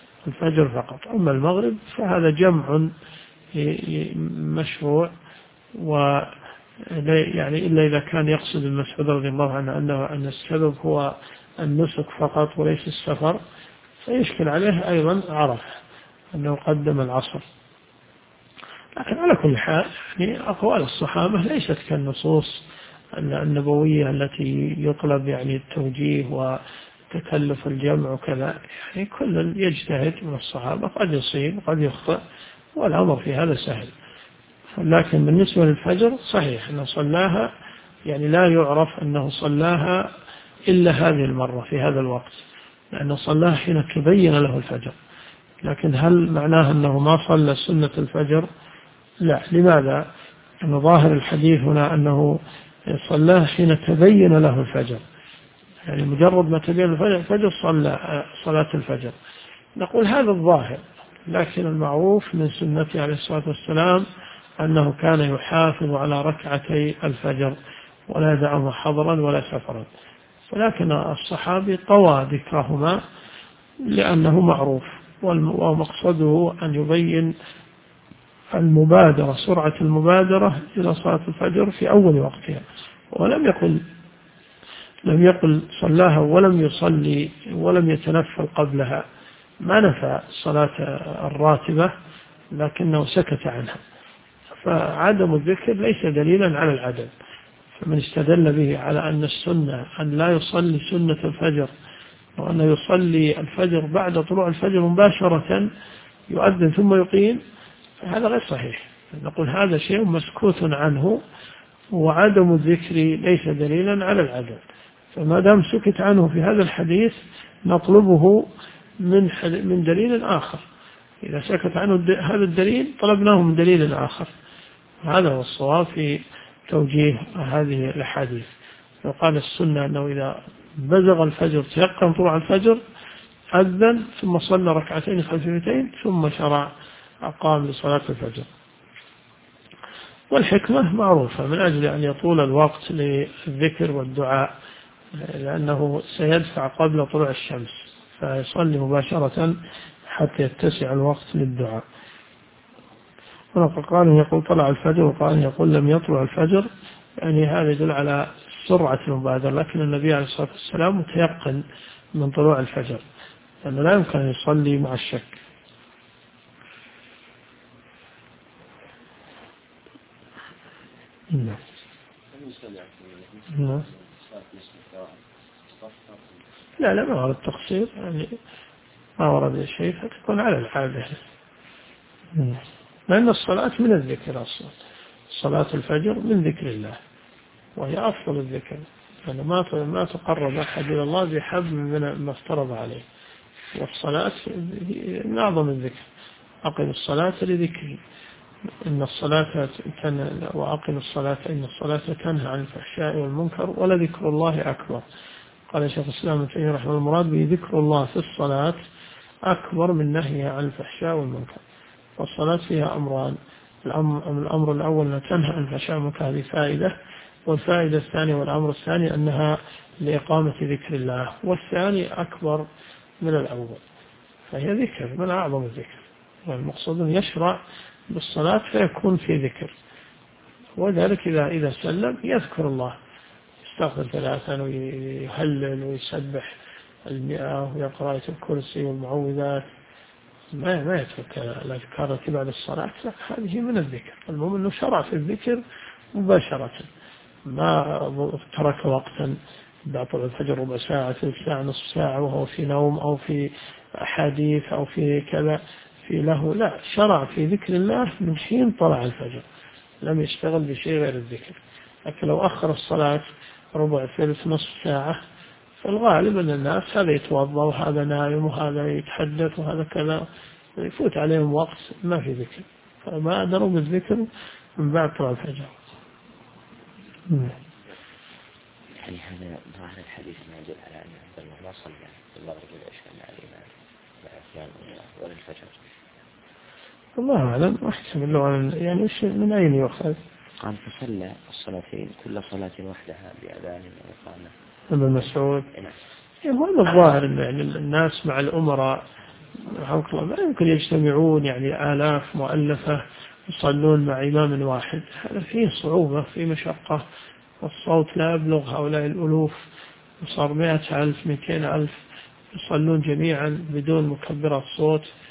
أما المغرب فهذا جمع مشروع، يعني إلا إذا كان يقصد المسعود رضي الله عنه أن السبب هو النسك فقط وليس السفر، فيشكل عليه أيضا عرف أنه قدم العصر. لكن على كل حال يعني أقوال الصحابة ليست كالنصوص النبوية التي يطلب يعني التوجيه وتكلف الجمع وكذا. يعني كل يجتهد من الصحابة، قد يصيب قد يخطئ، والأمر في هذا سهل. لكن بالنسبة للفجر صحيح أنه صلاها، يعني لا يعرف أنه صلاها إلا هذه المرة في هذا الوقت، لأنه صلاها حين تبين له الفجر. لكن هل معناه أنه ما صلى سنة الفجر؟ لا. لماذا؟ أن ظاهر الحديث هنا أنه صلاها حين تبين له الفجر، يعني مجرد ما تبين الفجر صلى صلاة الفجر. نقول هذا الظاهر، لكن المعروف من سنته عليه الصلاة والسلام أنه كان يحافظ على ركعتي الفجر ولا يدعهما حضرا ولا سفرا. ولكن الصحابي طوى ذكرهما لأنه معروف، ومقصده أن يبين المبادرة، سرعة المبادرة إلى صلاة الفجر في أول وقتها. ولم يقل صلاها ولم يصلي ولم يتنفل قبلها، ما نفى الصلاة الراتبة لكنه سكت عنها. فعدم الذكر ليس دليلا على العدم. فمن استدل به على أن السنة أن لا يصلي سنة الفجر، وأن يصلي الفجر بعد طلوع الفجر مباشرة، يؤذن ثم يقيم، فهذا غير صحيح. نقول هذا شيء مسكوت عنه، وعدم الذكر ليس دليلا على العدم. فما دام سكت عنه في هذا الحديث نطلبه من دليل آخر. إذا سكت عنه هذا الدليل طلبناه من دليل آخر. هذا هو الصواب في توجيه هذه الأحاديث. وقال السنة أنه إذا بزغ الفجر تيقن طلوع الفجر أذن ثم صلى ركعتين خفيفتين ثم شرع أقام لصلاة الفجر. والحكمة معروفة، من أجل أن يطول الوقت للذكر والدعاء، لأنه سيدفع قبل طلوع الشمس، فيصلي مباشرة حتى يتسع الوقت للدعاء. قال يقول طلع الفجر، وقال يقول لم يطلع الفجر، يعني هذا يدل على سرعة المبادرة. لكن النبي عليه الصلاة والسلام متيقن من طلوع الفجر، لأنه لا يمكن أن يصلي مع الشك. لا ما ورد التقصير، يعني ما ورد شيء، فتكون على العادة. لأن الصلاة من الذكر أصلا، صلاة الفجر من ذكر الله، وهي أفضل الذكر، يعني ما تقرب أحد إلى الله بحب من ما افترض عليه. والصلاة من أعظم الذكر. أقم الصلاة لذكري، إن الصلاة وأقم الصلاة إن الصلاة تنهى عن الفحشاء والمنكر ولذكر الله أكبر. قال شيخ الإسلام ابن تيمية رحمه الله المراد به ذكر الله في الصلاة أكبر من نهيها عن الفحشاء والمنكر. والصلاة فيها أمران، الأمر الأول أن تنهى عن الفحشاء والمنكر، هذه فائدة، والفائدة الثانية والأمر الثاني أنها لإقامة ذكر الله، والثاني أكبر من الأول، فهي ذكر من أعظم الذكر. والمقصود أن يشرع بالصلاة فيكون في ذكر، وذلك إذا سلم يذكر الله، يستغفر 3 ويهلل ويسبح 100 ويقرأ آية الكرسي والمعوذات، ما يترك الأذكار التي بعد الصلاة، هذه من الذكر. المهم أنه شرع في الذكر مباشرة، ما ترك وقتا بعد طلوع الفجر ربع ساعة ثلث ساعة نصف ساعة وهو في نوم أو في أحاديث أو في كذا في له، لا، شرع في ذكر الله من حين طلع الفجر، لم يشتغل بشيء غير الذكر. لكن لو أخر الصلاة ربع ثلث نصف ساعة، فالغالب أن الناس هذا يتوضأ وهذا نائم وهذا يتحدث وهذا كذا، يفوت عليهم وقت ما في ذكر، فما أدروا بالذكر من بعد طلوع الفجر. يعني هذا ظاهر الحديث ما يدل على أن عبد الله ما صلى في المغرب والعشاء مع الإمام وعثمان ولا الفجر. الله أعلم، أحسن له يعني وش من أين يؤخذ؟ قال فصلى الصلاتين كل صلاة وحدها بأذان وإقامة. ابن مسعود. يعني هذا الظاهر أن يعني الناس مع الأمراء ما يمكن يجتمعون يعني آلاف مؤلفة يصلون مع إمام واحد، هذا فيه صعوبة، فيه مشقة، والصوت لا يبلغ هؤلاء الألوف، وصار 100,000 200,000 يصلون جميعا بدون مكبرات صوت،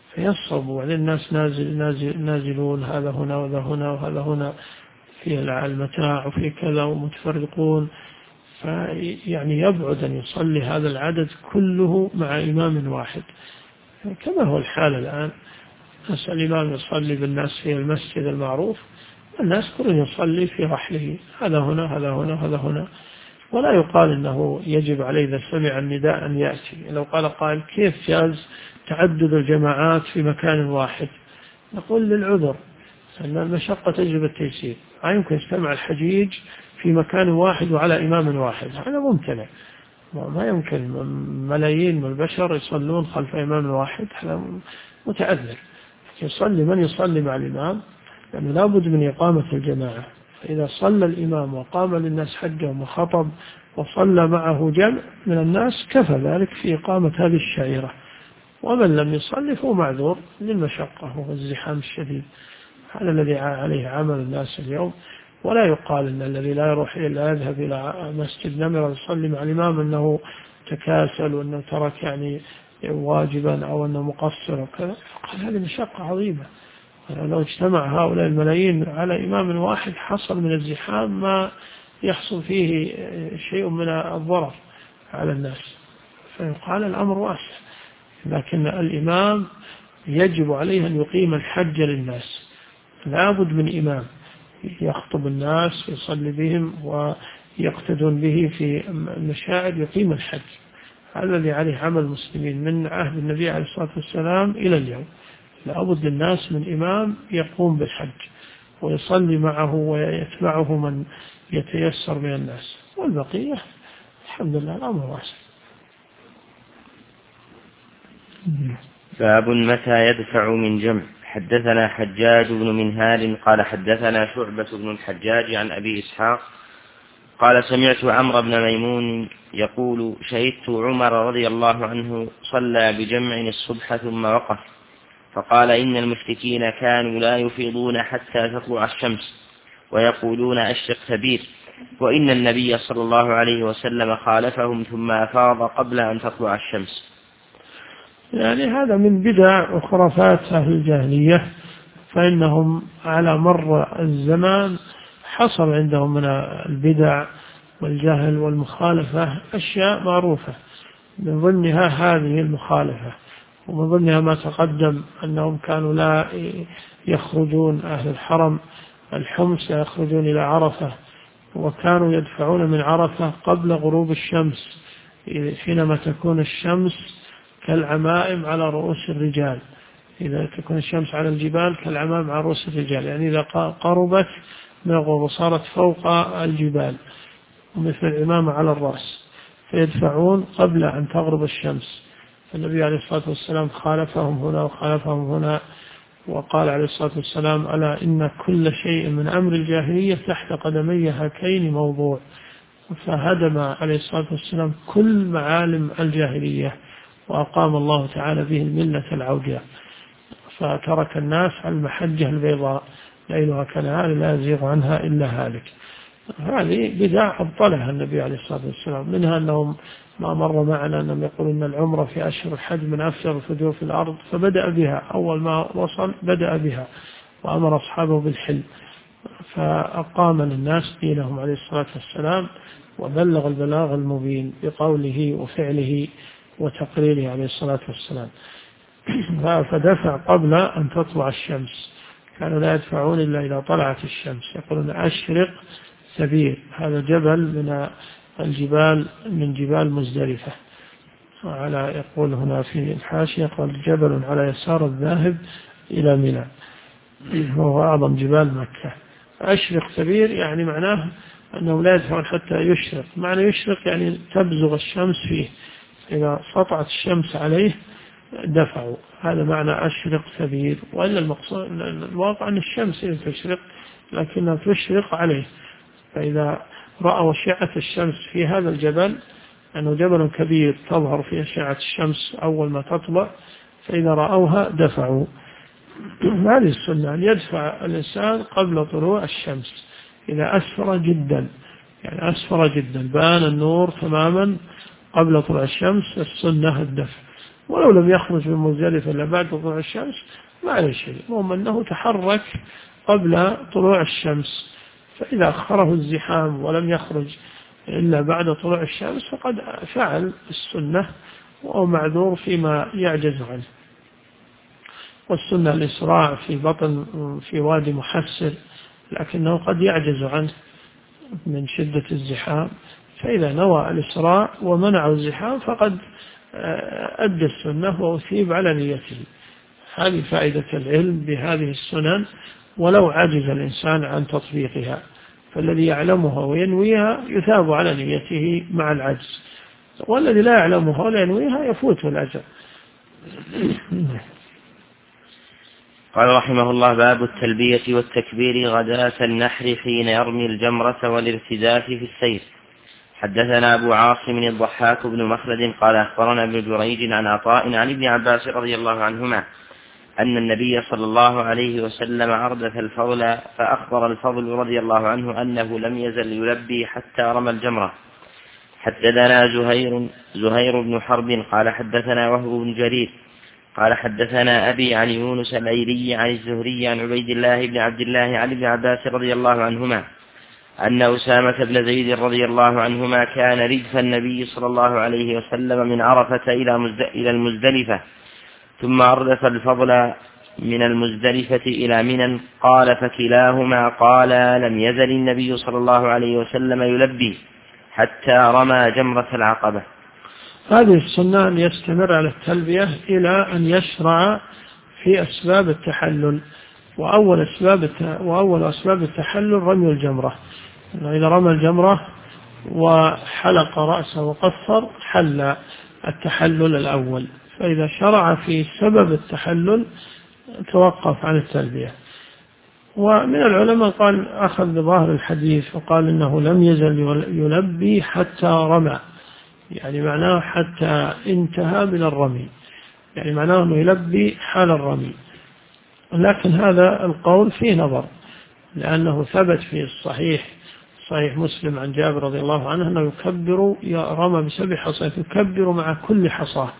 فيصعب على الناس نازلون، هذا هنا وهذا هنا وهذا هنا، في المتاع وفي كذا ومتفرقون، فيعني يبعد أن يصلي هذا العدد كله مع إمام واحد، كما هو الحال الآن. الإمام يصلي بالناس في المسجد المعروف، الناس كلهم يصلي في رحله، هذا هنا هذا هنا هذا هنا، ولا يقال إنه يجب عليه إذا سمع النداء أن يأتي. لو قال قائل كيف جاز تعدد الجماعات في مكان واحد؟ نقول للعذر، أن المشقة تجلب التيسير، لا يمكن يجتمع الحجيج في مكان واحد وعلى إمام واحد، هذا ممتنع، ما يمكن ملايين من البشر يصلون خلف إمام واحد، هذا متعذر. يصلي من يصلي مع الإمام، لأنه لا بد من إقامة الجماعة، فإذا صلى الإمام وقام للناس حجهم وخطب وصلى معه جمع من الناس كفى ذلك في إقامة هذه الشعيرة. ومن لم يصلي فهو معذور للمشقة والزحام الشديد، هذا الذي عليه عمل الناس اليوم. ولا يقال أن الذي لا يروح إلا يذهب إلى مسجد نمرة يصلي مع الإمام أنه تكاسل وأنه ترك يعني واجبا أو أنه مقصر وكذا، هذه مشقة عظيمة. لو اجتمع هؤلاء الملايين على إمام واحد حصل من الزحام ما يحصل فيه شيء من الضرر على الناس، فيقال الأمر واسع. لكن الإمام يجب عليه أن يقيم الحج للناس، لا بد من إمام يخطب الناس يصلي بهم ويقتدون به في المشاعر، يقيم الحج. هذا الذي عليه عمل المسلمين من عهد النبي عليه الصلاة والسلام إلى اليوم، لا بد للناس من إمام يقوم بالحج ويصلي معه ويتبعه من يتيسر من الناس، والبقية الحمد لله الأمر واسع. باب متى يدفع من جمع. حدثنا حجاج بن منهال قال حدثنا شعبة بن الحجاج عن أبي إسحاق قال سمعت عمرو بن ميمون يقول شهدت عمر رضي الله عنه صلى بجمع الصبح ثم وقف، فقال إن المشركين كانوا لا يفيضون حتى تطلع الشمس ويقولون أشرق كبير، وإن النبي صلى الله عليه وسلم خالفهم ثم أفاض قبل أن تطلع الشمس. يعني هذا من بدع وخرافات أهل الجاهلية، فإنهم على مر الزمان حصل عندهم من البدع والجهل والمخالفة أشياء معروفة، من ضمنها هذه المخالفة، ومن ضمنها ما تقدم أنهم كانوا لا يخرجون أهل الحرم الحمص يخرجون إلى عرفة، وكانوا يدفعون من عرفة قبل غروب الشمس حينما تكون الشمس كالعمائم على رؤوس الرجال، إذا تكون الشمس على الجبال كالعمائم على رؤوس الرجال، يعني إذا قربت من الغروب صارت فوق الجبال ومثل العمامة على الرأس، فيدفعون قبل أن تغرب الشمس. النبي عليه الصلاة والسلام خالفهم هنا وخالفهم هنا، وقال عليه الصلاة والسلام ألا إن كل شيء من أمر الجاهلية تحت قدمي هاتين موضوع، فهدم عليه الصلاة والسلام كل معالم الجاهلية وأقام الله تعالى به الملة العوجاء، فترك الناس على المحجة البيضاء ليلها كنهار لا يزيغ عنها إلا هالك. هذه بدع أبطلها النبي عليه الصلاة والسلام، منها أنهم ما مر معنا أنهم يقولون أن العمرة في أشهر الحج من أفجر الفجور في الأرض، فبدأ بها أول ما وصل بدأ بها وأمر أصحابه بالحل، فأقام للناس دينهم عليه الصلاة والسلام وبلغ البلاغ المبين بقوله وفعله وتقريره عليه الصلاة والسلام. فدفع قبل أن تطلع الشمس، كانوا لا يدفعون إلا إذا طلعت الشمس، يقولون أشرق سبير، هذا جبل من الجبال من جبال مزدلفة، على يقول هنا في الحاشية قال جبل على يسار الذاهب إلى منى، وهو أعظم جبال مكة. أشرق سبير يعني معناه أنه لا يدفعون حتى يشرق، معنى يشرق يعني تبزغ الشمس فيه، إذا سطعت الشمس عليه دفعوا، هذا معنى أشرق سبير. وإلا المقصود الواقع أن الشمس تشرق لكنها تشرق عليه، فإذا رأوا أشعة الشمس في هذا الجبل أنه جبل كبير تظهر فيه أشعة الشمس أول ما تطلع، فإذا رأوها دفعوا. هذه السنة أن يدفع الإنسان قبل طلوع الشمس، إذا أسفر جدا يعني أسفر جدا بان النور تماما قبل طلوع الشمس السنة الدفع، ولو لم يخرج من مزدلفة إلا بعد طلوع الشمس ما عليه شيء، المهم أنه تحرك قبل طلوع الشمس، فإذا أخره الزحام ولم يخرج إلا بعد طلوع الشمس فقد فعل السنة وهو معذور فيما يعجز عنه. والسنة الإسراع في بطن في وادي محسر لكنه قد يعجز عنه من شدة الزحام، فإذا نوى الإسراع ومنع الزحام فقد أدى السنة وأثيب على نيته. هذه فائدة العلم بهذه السنن ولو عجز الإنسان عن تطبيقها، فالذي يعلمها وينويها يثاب على نيته مع العجز، والذي لا يعلمها ولا ينويها يفوته الأجر. قال رحمه الله: باب التلبية والتكبير غداة النحر حين يرمي الجمرة والارتداف في السير. حدثنا أبو عاصم الضحاك بن مخلد قال أخبرنا ابن جريج عن عطاء عن ابن عباس رضي الله عنهما أن النبي صلى الله عليه وسلم أردف الفضل، فأخبر الفضل رضي الله عنه أنه لم يزل يلبي حتى رمى الجمرة. حدثنا زهير بن حرب قال حدثنا وهب بن جرير قال حدثنا أبي عن يونس الأيلي عن الزهري عن عبيد الله بن عبد الله عن ابن عباس رضي الله عنهما أن أسامة بن زيد رضي الله عنهما كان ردف النبي صلى الله عليه وسلم من عرفة إلى المزدلفة، ثم أردف الفضل من المزدلفة إلى منى. قال فكلاهما قال لم يزل النبي صلى الله عليه وسلم يلبي حتى رمى جمرة العقبة. هذه السنة أن يستمر على التلبية إلى أن يشرع في أسباب التحلل، وأول أسباب التحلل رمي الجمرة. إذا رمى الجمرة وحلق رأسه وقصر حل التحلل الأول، فإذا شرع في سبب التحلل توقف عن التلبية. ومن العلماء قال أخذ بظاهر الحديث وقال إنه لم يزل يلبي حتى رمى، يعني معناه حتى انتهى من الرمي، يعني معناه أنه يلبي حال الرمي. لكن هذا القول فيه نظر، لأنه ثبت في صحيح مسلم عن جابر رضي الله عنه أنه يكبر، رمى ب7 حصيات يكبر مع كل حصاة،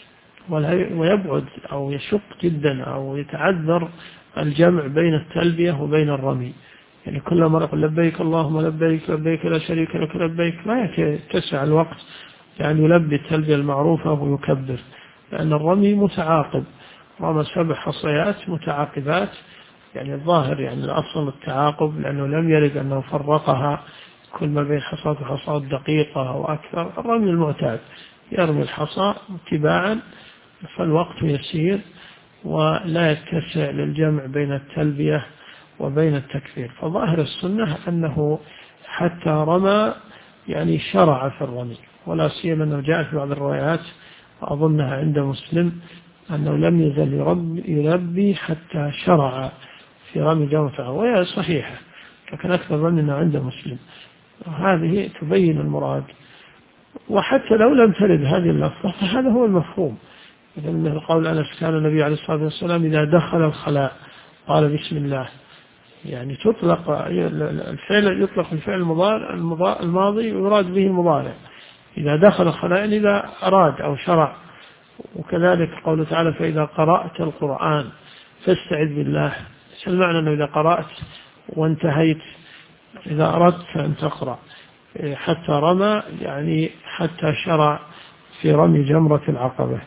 ويبعد أو يشق جدا أو يتعذر الجمع بين التلبية وبين الرمي، يعني كل مرة يقول لبيك اللهم لبيك لبيك لا شريك لك لبيك، ما يتسع الوقت يعني يلبي التلبية المعروفة ويكبر، لأن الرمي متعاقب، رمى 7 حصيات متعاقبات، يعني الظاهر يعني الأصل التعاقب، لأنه لم يرد أنه فرقها كل ما بين حصاة وحصاة دقيقة أو أكثر. الرمي المعتاد يرمي الحصى تباعا، فالوقت يسير ولا يتسع للجمع بين التلبية وبين التكبير. فظاهر السنة أنه حتى رمى يعني شرع في الرمي، ولا سيما أنه جاء في بعض الروايات أظنها عند مسلم أنه لم يزل يلبي حتى شرع في رمي جمرة، وهي صحيحة، لكن أكثر منها عند مسلم، وهذه تبين المراد. وحتى لو لم ترد هذه اللفظة فهذا هو المفهوم، إذا من القول أنس كان النبي عليه الصلاة والسلام إذا دخل الخلاء قال بسم الله، يعني تطلق الفعل، يطلق الفعل الماضي ويراد به المضارع، إذا دخل الخلاء إذا أراد أو شرع. وكذلك قوله تعالى فإذا قرأت القرآن فاستعذ بالله، المعنى أنه إذا قرأت وانتهيت، إذا أردت أن تقرأ. حتى رمى يعني حتى شرع في رمي جمرة العقبة.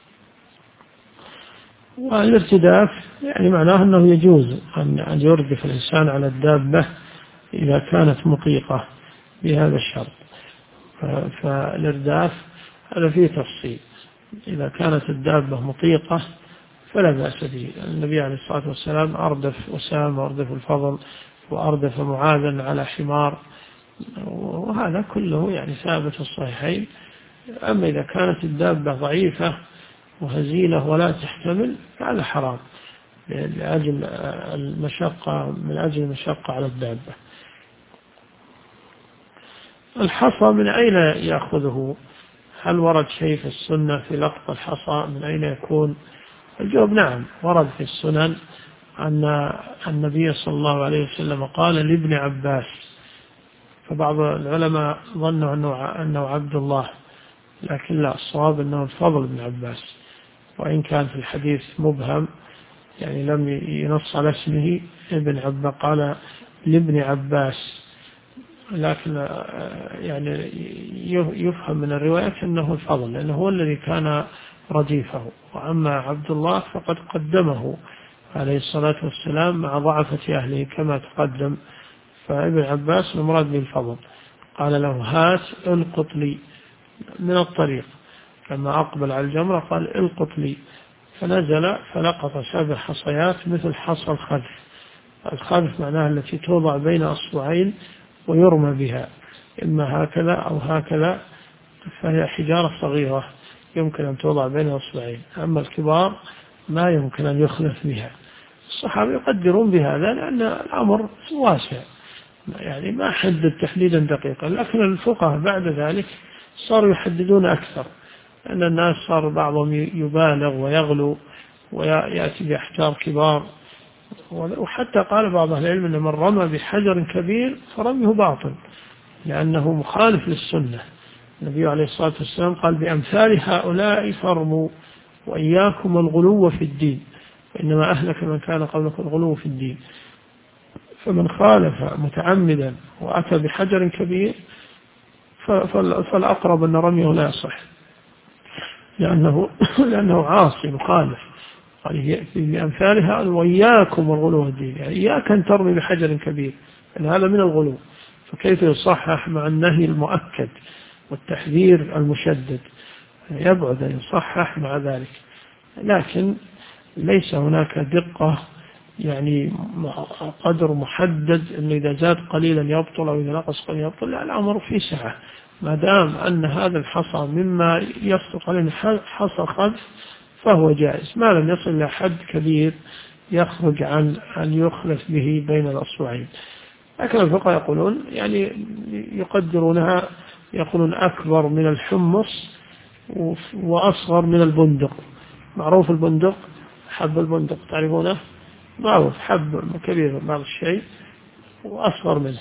والارتداف يعني معناه أنه يجوز أن يردف الإنسان على الدابة إذا كانت مطيقة بهذا الشرط. فالارداف هذا فيه تفصيل، إذا كانت الدابة مطيقة فلا بأس به. النبي عليه الصلاة والسلام أردف أسامة وأردف الفضل وأردف معاذا على حمار، وهذا كله يعني ثابت في الصحيحين. أما إذا كانت الدابة ضعيفة وهزيلة ولا تحتمل فهذا حرام لأجل المشقة على الدابة. الحصى من أين يأخذه؟ هل ورد شيء في السنة في لقط الحصى من أين يكون؟ الجواب نعم، ورد في السنن أن النبي صلى الله عليه وسلم قال لابن عباس، فبعض العلماء ظنوا أنه عبد الله، لكن لا، الصواب أنه الفضل بن عباس. وإن كان في الحديث مبهم، يعني لم ينص على اسمه ابن عباس، قال لابن عباس، لكن يعني يفهم من الرواية أنه الفضل، لأنه هو الذي كان رديفه. وأما عبد الله فقد قدمه عليه الصلاة والسلام مع ضعفة أهله كما تقدم. فابن عباس المراد بالفضل، قال له هات القط لي من الطريق، لما أقبل على الجمرة قال القط لي، فنزل فلقط 7 حصيات مثل حصى الخذف. الخذف معناها التي توضع بين أصبعين ويرمى بها، إما هكذا أو هكذا، فهي حجارة صغيرة يمكن أن توضع بين أصبعين، أما الكبار ما يمكن أن يخلف بها. الصحابة يقدرون بهذا لأن الأمر واسع، يعني ما حدد تحديدا دقيقا، لكن الفقهاء بعد ذلك صاروا يحددون أكثر، لأن الناس صار بعضهم يبالغ ويغلو ويأتي بأحجار كبار. وحتى قال بعض أهل العلم أن من رمى بحجر كبير فرميه باطل، لأنه مخالف للسنة. النبي عليه الصلاة والسلام قال بأمثال هؤلاء فارموا وإياكم الغلو في الدين، وإنما أهلك من كان قبلكم الغلو في الدين. فمن خالف متعمدا وأتى بحجر كبير فالأقرب أن رميه لا يصح، لأنه عاصي مخالف. قال بأمثالها وإياكم الغلو في الدين، يعني إياك أن ترمي بحجر كبير، لأن هذا من الغلو. فكيف يصحح مع النهي المؤكد والتحذير المشدد؟ يبعد أن يصحح مع ذلك، لكن ليس هناك دقة، يعني قدر محدد أنه إذا زاد قليلا يبطل أو إذا نقص قليلا يبطل. لا، الأمر في سعة، ما دام أن هذا الحصى مما يصدق عليه حصى خذف فهو جائز، ما لم يصل إلى حد كبير يخرج عن أن يخلف به بين الأصبعين. لكن الفقهاء يقولون يعني يقدرونها، يقولون أكبر من الحمص وأصغر من البندق. معروف البندق، حب البندق تعرفونه، معروف حب كبير بعض الشيء وأصغر منه،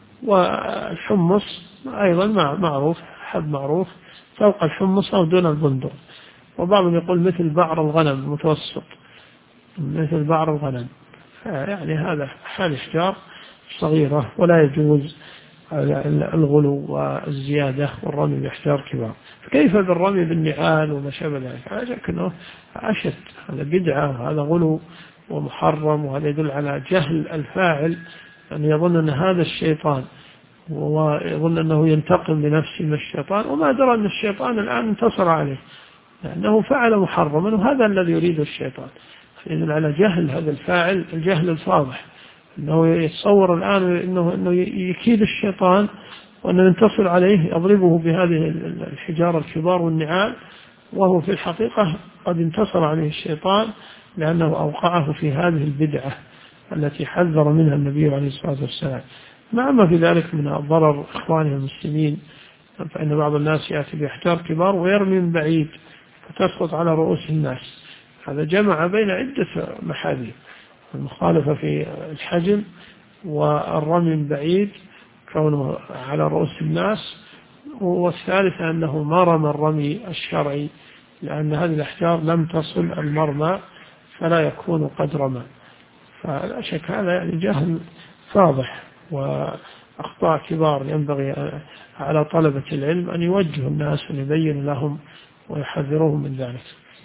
والحمص أيضا معروف حب معروف فوق الحمص أو دون البندق. وبعضهم يقول مثل بعر الغنم متوسط، مثل بعر الغنم، يعني هذا حال إحجار صغيرة، ولا يجوز الغلو والزيادة والرمي بإحجار كبار. فكيف بالرمي بالنعال وما شابه ذلك؟ على شك أنه أشد، هذا بدعة وهذا غلو ومحرم، وهذا يدل على جهل الفاعل أن يظن أن هذا الشيطان، ويظن أنه ينتقم بنفسه من الشيطان، وما درى أن الشيطان الآن انتصر عليه لأنه فعل محرما، وهذا الذي يريده الشيطان. يدل على جهل هذا الفاعل، الجهل الفاضح، أنه يتصور الآن أنه يكيد الشيطان وأنه ينتصر عليه، يضربه بهذه الحجارة الكبار والنعال، وهو في الحقيقة قد انتصر عليه الشيطان لأنه أوقعه في هذه البدعة التي حذر منها النبي عليه الصلاة والسلام. مع ما في ذلك من ضرر إخوانه المسلمين، فإن بعض الناس يأتي بأحجار كبار ويرمي من بعيد فتسقط على رؤوس الناس. هذا جمع بين عدة محاذير، المخالفة في الحجم والرمي من بعيد كونه على رؤوس الناس، والثالثة أنه ما رمى الرمي الشرعي، لأن هذه الأحجار لم تصل المرمى فلا يكون قد رمى. فلا شك هذا يعني جهل فاضح وأخطاء كبار، ينبغي على طلبة العلم أن يوجهوا الناس ويبين لهم ويحذروهم من ذلك.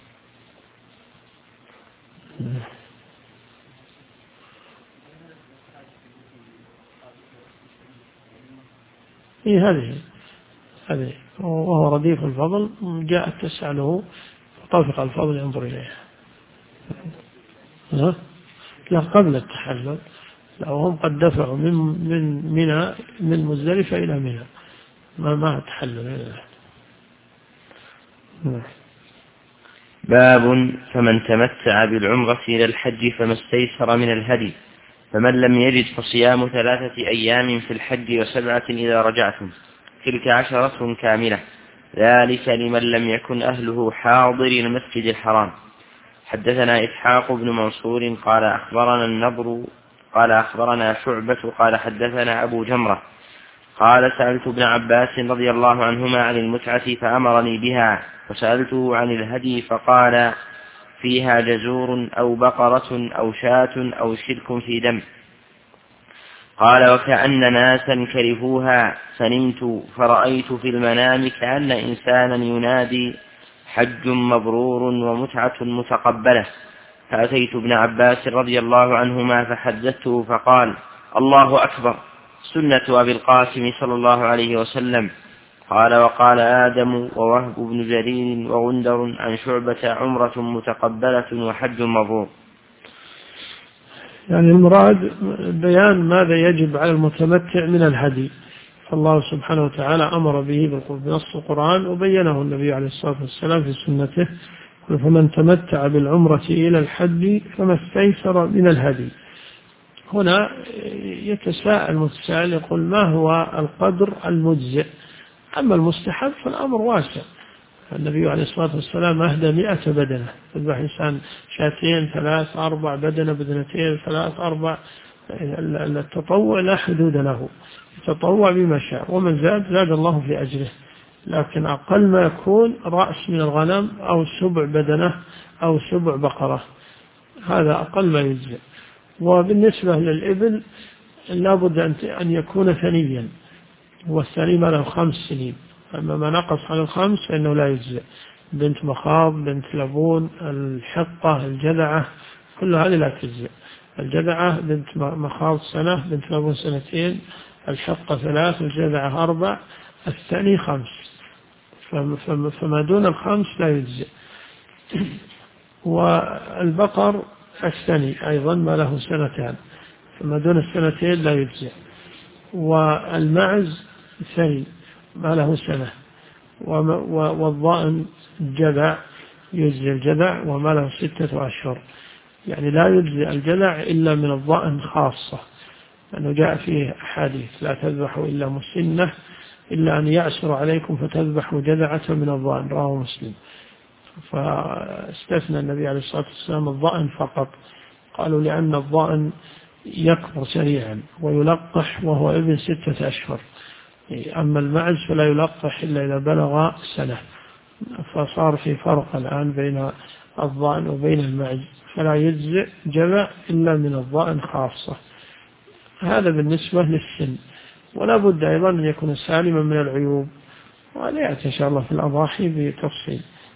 هذه وهو رديف الفضل، جاءت تسأله فطفق الفضل ينظر إليها. لا قبل التحلل، لو هم قد دفعوا من مزدلفة إلى منى ما تحلل. باب فمن تمتع بالعمرة إلى الحج فما استيسر من الهدي، فمن لم يجد فصيام 3 أيام في الحج و7 إذا رجعتم، تلك 10 كاملة، ذلك لمن لم يكن أهله حاضر المسجد الحرام. حدثنا إسحاق بن منصور قال أخبرنا النضر قال أخبرنا شعبة قال حدثنا أبو جمرة قال سألت ابن عباس رضي الله عنهما عن المتعة فأمرني بها، وسألته عن الهدي فقال فيها جزور أو بقرة أو شاة أو شرك في دم. قال وكأن ناسا كرهوها فنمت فرأيت في المنام كأن إنسانا ينادي حج مبرور ومتعة متقبلة، فأتيت ابن عباس رضي الله عنهما فحدثته فقال الله أكبر، سنة أبي القاسم صلى الله عليه وسلم. قال وقال آدم ووهب بن جرير وغندر عن شعبة عمرة متقبلة وحج مبرور. يعني المراد بيان ماذا يجب على المتمتع من الهدي، فالله سبحانه وتعالى أمر به بنص القرآن وبينه النبي عليه الصلاة والسلام في سنته، فمن تمتع بالعمرة إلى الحج فما استيسر من الهدي. هنا يتساءل المتساءل يقول ما هو القدر المجزئ؟ أما المستحب فالأمر واسع، النبي عليه الصلاة والسلام أهدى 100 بدنة، يذبح إنسان 2 3 4 بدنة 2 3 4. التطوع لا حدود له، يتطوع بما شاء، ومن زاد الله في أجره، لكن أقل ما يكون رأس من الغنم أو 7 بدنة أو 7 بقرة، هذا أقل ما يجزئ. وبالنسبة للإبل لابد أن يكون ثنيا، والثني ما له 5 سنين، أما ما نقص عن 5 فإنه لا يجزئ. بنت مخاض، بنت لبون، الحقة، الجذعة، كل هذه لا تجزئ. الجذعة بنت مخاض 1 سنة، بنت لبون 2 سنين، الحقة 3، الجذعة 4، الثني 5. فما دون 5 لا يجزئ. والبقر الثني أيضا ما له 2 سنتان، فما دون 2 سنتين لا يجزئ. والمعز ثني ما له 1 سنة، والضأن الجذع يجزي الجذع وما له 6 أشهر، يعني لا يجزي الجذع إلا من الضأن خاصة، لأنه جاء فيه أحاديث لا تذبحوا إلا مسنة إلا أن يعسر عليكم فتذبحوا جذعة من الضأن، رواه مسلم. فاستثنى النبي عليه الصلاة والسلام الضأن فقط، قالوا لأن الضأن يكبر سريعا ويلقح وهو ابن 6 أشهر، أما المعز فلا يلقح إلا إذا بلغ 1 سنة، فصار في فرق الآن بين الضأن وبين المعز، فلا يجزئ جذع إلا من الضأن خاصة. هذا بالنسبة للسن، ولا بد أيضا أن يكون سالما من العيوب، وهذا يأتي إن شاء الله في الأضاحي بتفصيل.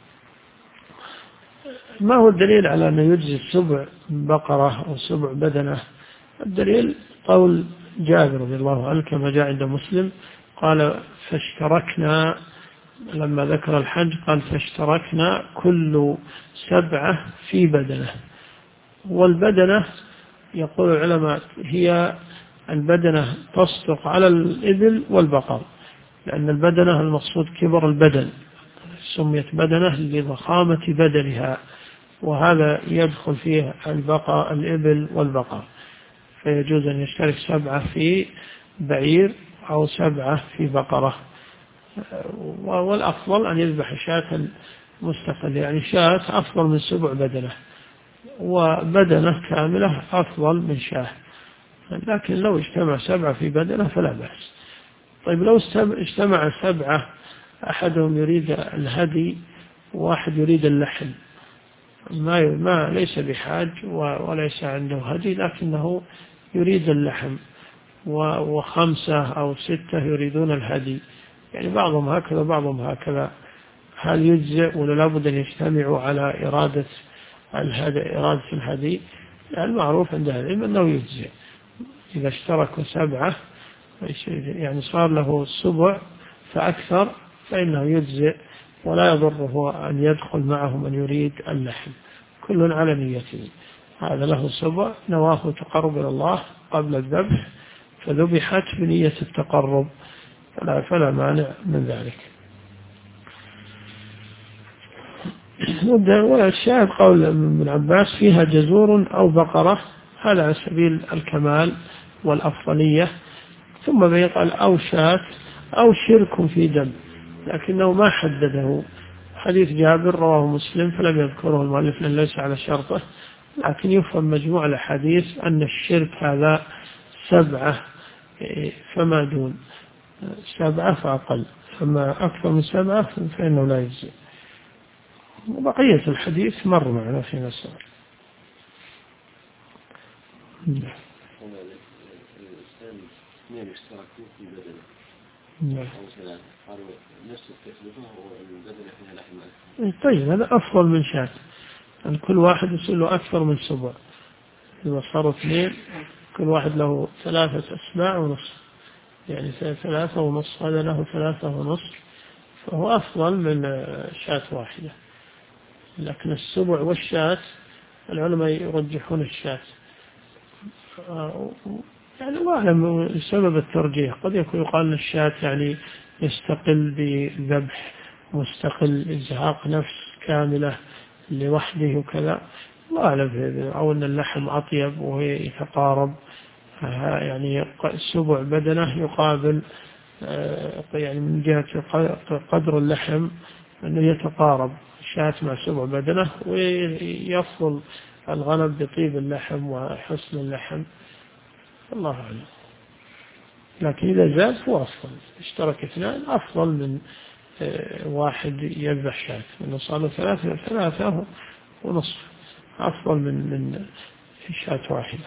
ما هو الدليل على أن يجزي 7 بقرة أو 7 بدنة؟ الدليل قول جابر رضي الله عنه كما جاء عند مسلم، قال فاشتركنا، لما ذكر الحج قال فاشتركنا كل 7 في بدنة. والبدنة يقول العلماء هي البدنة تصدق على الإبل والبقر، لأن البدنة المقصود كبر البدن، سميت بدنة لضخامة بدنها، وهذا يدخل فيه الإبل والبقر، فيجوز أن يشترك 7 في بعير أو 7 في بقرة. والأفضل أن يذبح شاة مستقلة، يعني شاة أفضل من 7 بدنة، وبدنة كاملة أفضل من شاة، لكن لو اجتمع 7 في بدنة فلا بأس. طيب لو اجتمع 7، أحدهم يريد الهدي وواحد يريد اللحم، ما ليس بحاج وليس عنده هدي لكنه يريد اللحم، و5 أو 6 يريدون الهدي، يعني بعضهم هكذا بعضهم هكذا، هل يجزئ ولا لابد أن يجتمعوا على إرادة الهدي؟ المعروف عند أهل العلم أنه يجزئ، إذا اشتركوا 7 يعني صار له 7 فأكثر فإنه يجزئ، ولا يضره أن يدخل معهم من يريد اللحم، كل على نيته. هذا له 7 نواه تقرب إلى الله قبل الذبح، فذبحت بنية التقرب، فلا مانع من ذلك. والشاهد قول ابن عباس فيها جزور أو بقرة، هذا على سبيل الكمال والأفضلية. ثم بيقال أو شاة أو شرك في دم، لكنه ما حدده. حديث جابر رواه مسلم فلم يذكره المؤلف لأن ليس على شرطه، لكن يفهم مجموع الحديث أن الشرك هذا 7 فما دون 7 فأقل، فما أكثر من 7 فإنه لا يجزي. وبقية الحديث مر معنا في مسألة. طيب هذا أفضل من شاة، أن كل واحد يصير له أكثر من سبع. إذا صاروا 2 كل واحد له 3 أسباع ونصف، يعني 3 ونصف، هذا له 3 ونصف، فهو أفضل من شاة واحدة. لكن السبع والشاة العلماء يرجحون الشاة، يعني الله أعلم سبب الترجيح. قد يكون يقال أن الشاة يعني يستقل بذبح، مستقل إزهاق نفس كاملة لوحده وكذا، الله أعلم، أو أن اللحم أطيب ويتقارب، يعني السبع بدنه يقابل يعني من جهة قدر اللحم أنه يتقارب شاة مع سبع بدنه، ويفضل الغنم بطيب اللحم وحسن اللحم، الله أعلم. لكن إذا زاد هو أفضل، اشترك 2 أفضل من واحد يذبح شاة، إنه صار له 3 ونصف، أفضل من شاة واحدة.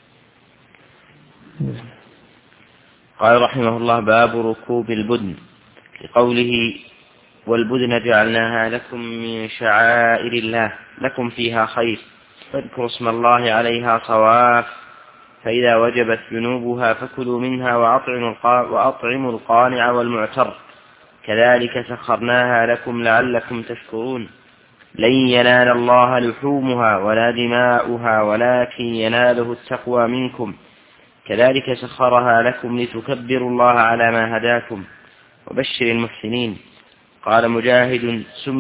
قال رحمه الله: باب ركوب البدن، لقوله: والبدن جعلناها لكم من شعائر الله لكم فيها خير فاذكروا اسم الله عليها صواف، فإذا وجبت جنوبها فكلوا منها وأطعموا القانع والمعتر، كذلك سخرناها لكم لعلكم تشكرون. لن ينال الله لحومها ولا دماؤها ولكن يناله التقوى منكم، كذلك سخرها لكم لتكبروا الله على ما هداكم وبشر المحسنين. قال مجاهد: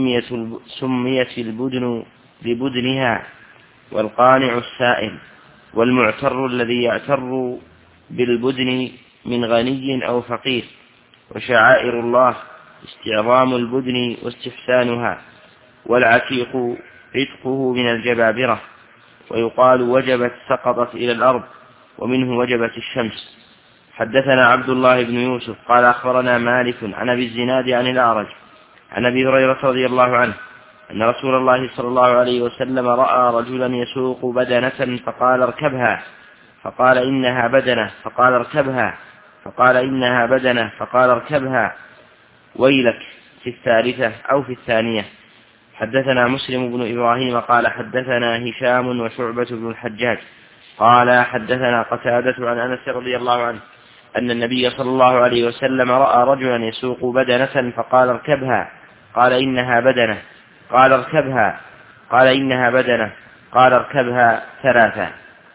سميت البدن ببدنها، والقانع السائل، والمعتر الذي يعتر بالبدن من غني أو فقير. وشعائر الله استعظام البدن واستحسانها، والعتيق عتقه من الجبابرة. ويقال وجبت سقطت إلى الأرض، ومنه وجبت الشمس. حدثنا عبد الله بن يوسف قال أخبرنا مالك عن أبي الزناد عن الأعرج عن أبي هريرة رضي الله عنه أن رسول الله صلى الله عليه وسلم رأى رجلا يسوق بدنة فقال: اركبها. فقال: إنها بدنة. فقال: اركبها. فقال: إنها بدنة. فقال: اركبها ويلك، في الثالثة أو في الثانية. حدثنا مسلم بن إبراهيم قال حدثنا هشام وشعبة بن الحجاج قال حدثنا قتادة عن أنس رضي الله عنه أن النبي صلى الله عليه وسلم رأى رجلا يسوق بدنة فقال: اركبها. قال: إنها بدنة. قال: اركبها. قال: إنها بدنة. قال: اركبها 3.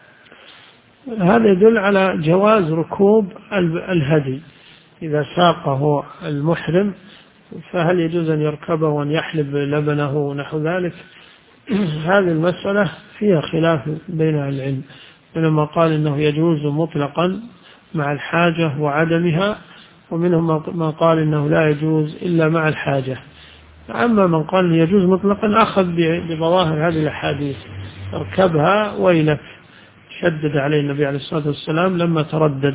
هذا يدل على جواز ركوب الهدي إذا ساقه المحرم، فهل يجوز أن يركبه وأن يحلب لبنه ونحو ذلك؟ هذه المسألة فيها خلاف بين العلم، منهم قال إنه يجوز مطلقا مع الحاجة وعدمها، ومنهم ما قال إنه لا يجوز إلا مع الحاجة. أما من قال يجوز مطلقا أخذ بظواهر هذه الأحاديث: اركبها ويلك، شدد عليه النبي عليه الصلاة والسلام لما تردد،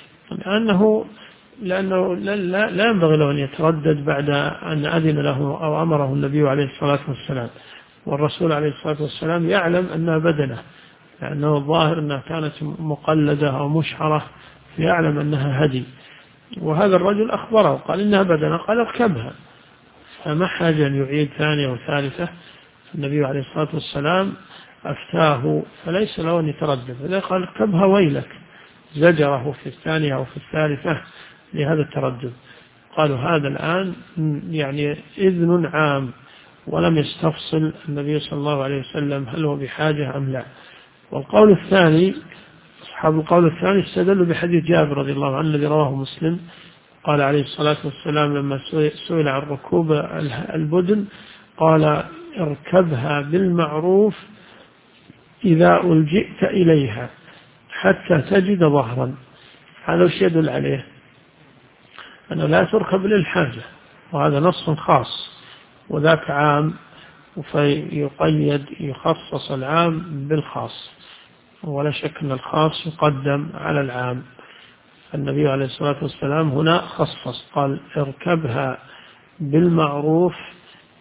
لأنه لا ينبغي له أن يتردد بعد أن أذن له أو أمره النبي عليه الصلاة والسلام، والرسول عليه الصلاة والسلام يعلم أنها بدنة، لأنه الظاهر أنها كانت مقلدة أو مشعرة، يعلم أنها هدي، وهذا الرجل أخبره قال إنها بدنة، قال: اركبها. فما حاجة أن يعيد ثانية وثالثة، النبي عليه الصلاة والسلام أفتاه فليس له أن يتردد، فإذا قال: اركبها ويلك، زجره في الثانية أو في الثالثة لهذا التردد. قالوا هذا الآن يعني إذن عام، ولم يستفصل النبي صلى الله عليه وسلم هل هو بحاجة أم لا. والقول الثاني، أصحاب القول الثاني استدلوا بحديث جابر رضي الله عنه الذي رواه مسلم، قال عليه الصلاة والسلام لما سئل عن ركوب البدن قال: اركبها بالمعروف إذا ألجئت إليها حتى تجد ظهرا. هذا وش يدل عليه؟ أنه لا تركب للحاجة، وهذا نص خاص، وذاك عام، فيقيد يخصص العام بالخاص، ولا شك أن الخاص يقدم على العام. النبي عليه الصلاة والسلام هنا خصص، قال: اركبها بالمعروف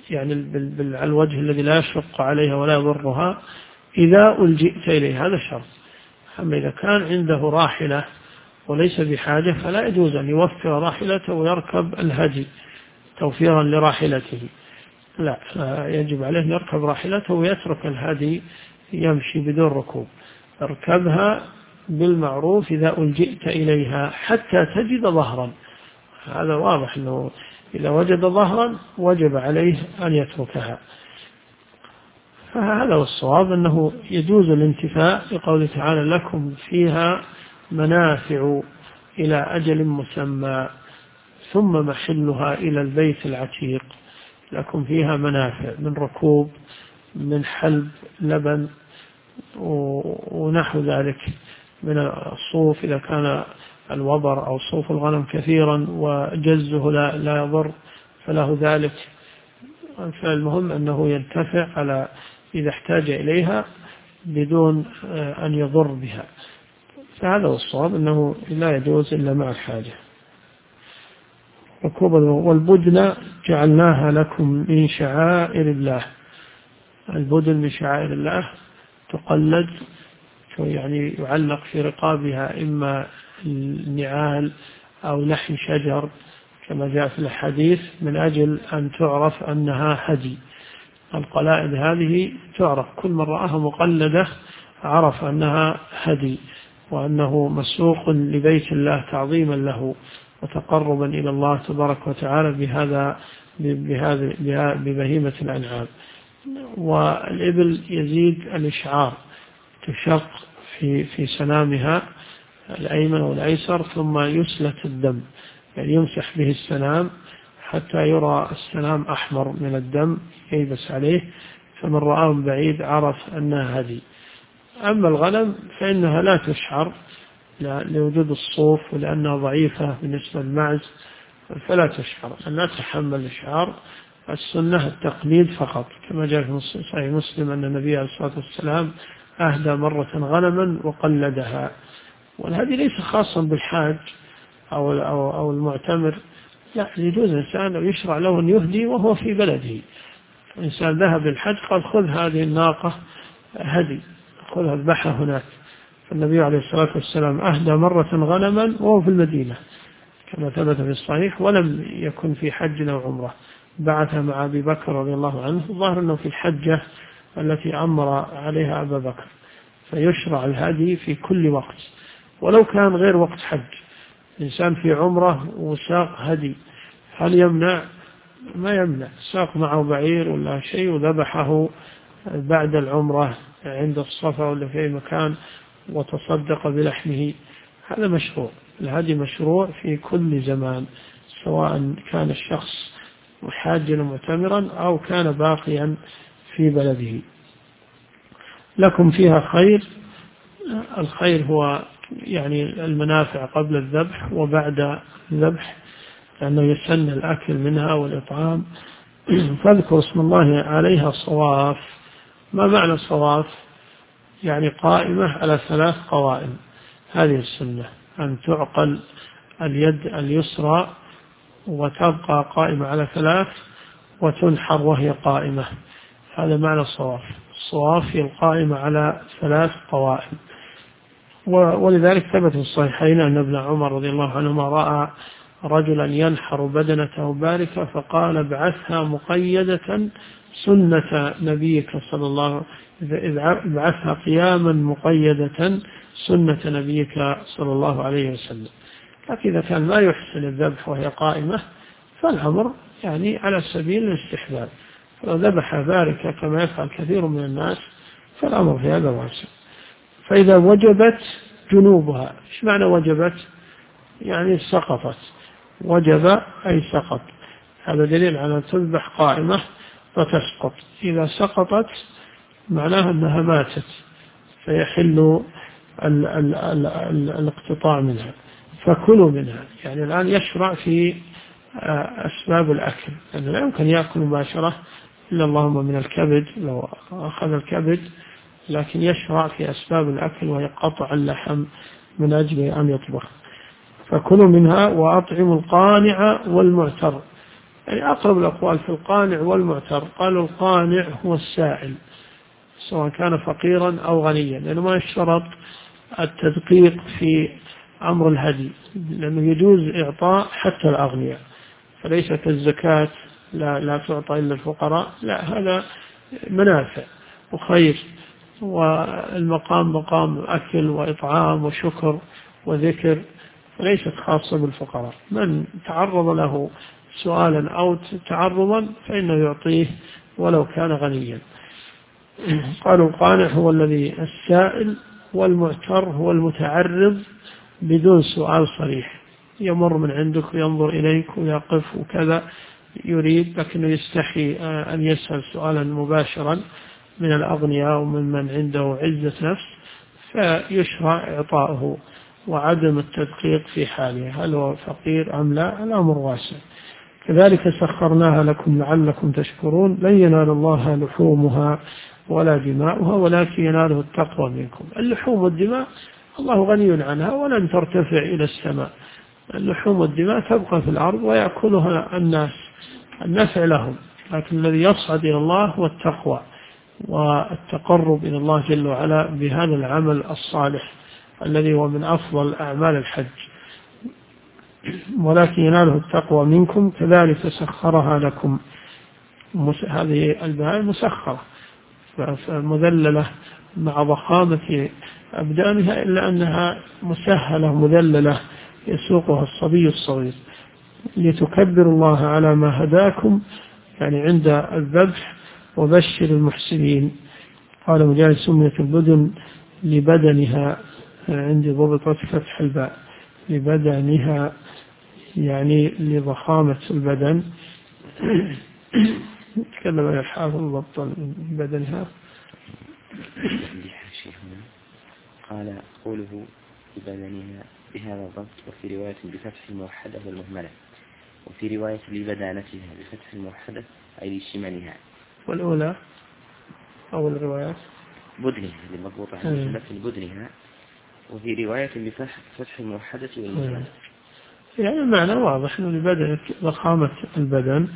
يعني على الوجه الذي لا يشق عليها ولا يضرها إذا ألجئت إليه، هذا شرط. أما إذا كان عنده راحلة وليس بحاجة فلا يجوز أن يوفر راحلته ويركب الهدي توفيرا لراحلته، لا، يجب عليه أن يركب راحلته ويترك الهدي يمشي بدون ركوب. اركبها بالمعروف إذا ألجئت إليها حتى تجد ظهرا، هذا واضح أنه إذا وجد ظهرا وجب عليه أن يتركها. فهذا هو الصواب، أنه يجوز الانتفاء لقوله تعالى لكم فيها منافع إلى أجل مسمى ثم محلها إلى البيت العتيق. لكم فيها منافع من ركوب، من حلب لبن ونحو ذلك من الصوف إذا كان الوبر أو صوف الغنم كثيرا وجزه لا يضر فله ذلك. فالمهم أنه ينتفع على إذا احتاج إليها بدون أن يضر بها. فهذا هو الصواب، أنه لا يجوز إلا مع الحاجة. والبدن جعلناها لكم من شعائر الله. البدن من شعائر الله تقلد، يعني يعلق في رقابها إما النعال أو لحم شجر كما جاء في الحديث من أجل أن تعرف أنها هدي. القلائد هذه تعرف، كل من رآها مقلدة عرف أنها هدي وأنه مسوق لبيت الله تعظيما له وتقربا إلى الله تبارك وتعالى ببهيمة الأنعام. والإبل يزيد الإشعار، تشق في سنامها الأيمن والأيسر ثم يسلت الدم، يعني يمسح به السنام حتى يرى السنام أحمر من الدم ييبس عليه، فمن رآه من بعيد عرف أنها هدي. أما الغنم فإنها لا تشعر لوجود الصوف ولأنها ضعيفة بالنسبة للمعز فلا تشعر، لا تحمل الإشعار. السنة التقليد فقط، كما جاء في صحيح مسلم أن النبي عليه الصلاة والسلام أهدى مرة غنما وقلدها. والهدي ليس خاصا بالحاج أو المعتمر، لا، يجوز الإنسان أو يشرع له أن يهدي وهو في بلده. الإنسان ذهب للحج قال خذ هذه الناقة هدي، خذها اذبحها هناك. فالنبي عليه الصلاة والسلام أهدى مرة غنما وهو في المدينة كما ثبت في الصحيح، ولم يكن في حج أو عمرة، بعث مع أبي بكر رضي الله عنه، ظاهر أنه في الحجة التي أمر عليها أبا بكر. فيشرع الهدي في كل وقت ولو كان غير وقت حج. الإنسان في عمرة وساق هدي هل يمنع؟ ما يمنع، ساق معه بعير ولا شيء وذبحه بعد العمرة عند الصفا ولا في أي مكان وتصدق بلحمه، هذا مشروع. الهدي مشروع في كل زمان سواء كان الشخص حاجا معتمرا أو كان باقيا في بلده. لكم فيها خير، الخير هو يعني المنافع قبل الذبح وبعد الذبح، لأنه يسن الأكل منها والإطعام. فاذكر اسم الله عليها صواف. ما معنى صواف؟ يعني قائمة على 3 قوائم. هذه السنة أن تعقل اليد اليسرى وتبقى قائمة على 3 وتنحر وهي قائمة، هذا معنى الصواف. الصواف هي القائمة على 3 قوائم. ولذلك ثبت في الصحيحين أن ابن عمر رضي الله عنهما رأى رجلا ينحر بدنته باركة فقال ابعثها مقيدة سنة نبيك صلى الله عليه وسلم، ابعثها قياما مقيدة سنة نبيك صلى الله عليه وسلم. لكن إذا كان ما يحسن الذبح وهي قائمة فالأمر يعني على سبيل الاستحباب، فلو ذبح باركة كما يفعل كثير من الناس فالأمر في هذا واسع. فإذا وجبت جنوبها، إيش معنى وجبت؟ يعني سقطت، وجب أي سقط، هذا دليل على تذبح قائمة فتسقط. إذا سقطت معناها أنها ماتت فيحل الاقتطاع منها، فكلوا منها. يعني الآن يشرع في أسباب الأكل، لأنه لا يمكن يأكل مباشرة إلا اللهم من الكبد لو أخذ الكبد، لكن يشرع في أسباب الأكل وهي قطع اللحم من أجل أن يطبخ. فكلوا منها وأطعموا القانع والمعتر، يعني أقرب الأقوال في القانع والمعتر قالوا القانع هو السائل سواء كان فقيرا أو غنيا، لأنه ما يشترط التدقيق في أمر الهدي، لأنه يجوز إعطاء حتى الأغنياء، فليس كالزكاة لا تعطى إلا الفقراء، لا هذا منافع وخير، والمقام مقام أكل وإطعام وشكر وذكر، فليست خاصة بالفقراء. من تعرض له سؤالا أو تعرضا فإنه يعطيه ولو كان غنيا. قالوا القانع هو الذي السائل، والمعتر هو المتعرض بدون سؤال صريح، يمر من عندك وينظر إليك ويقف وكذا يريد، لكنه يستحي أن يسأل سؤالا مباشرا من الأغنياء ومن عنده عزة نفس، فيشرع إعطاؤه وعدم التدقيق في حاله هل هو فقير أم لا، الأمر واسع. كذلك سخرناها لكم لعلكم تشكرون، لن ينال الله لحومها ولا دماؤها ولكن يناله التقوى منكم. اللحوم والدماء الله غني عنها ولن ترتفع إلى السماء، اللحوم والدماء تبقى في الأرض ويأكلها الناس، النفع لهم، لكن الذي يصعد إلى الله هو التقوى والتقرب إلى الله جل وعلا بهذا العمل الصالح الذي هو من أفضل أعمال الحج، ولكن يناله التقوى منكم. كذلك سخرها لكم، هذه البهائم مسخرة فمذللة مع ضخامة أبدانها، إلا أنها مسهلة مذللة يسوقها الصبي الصغير، لتكبروا الله على ما هداكم يعني عند الذبح وبشر المحسنين. قال مجاهد سميت البدن لبدنها، عندي ضبطت فتح الباء، لبدنها يعني لضخامة البدن. تكلم عن الحافظ ضبطا بدنها. قال قوله ببدنها بهذا الضبط، وفي رواية بفتح الموحدة والمهملة، وفي رواية لبدانتها بفتح الموحدة أي لشمالها. والأولى أو الروايات بدنها لمضبوطة في بدنها، وفي رواية بفتح الموحدة والمهملة. يعني المعنى واضح أنه لبدن ضخامة البدن.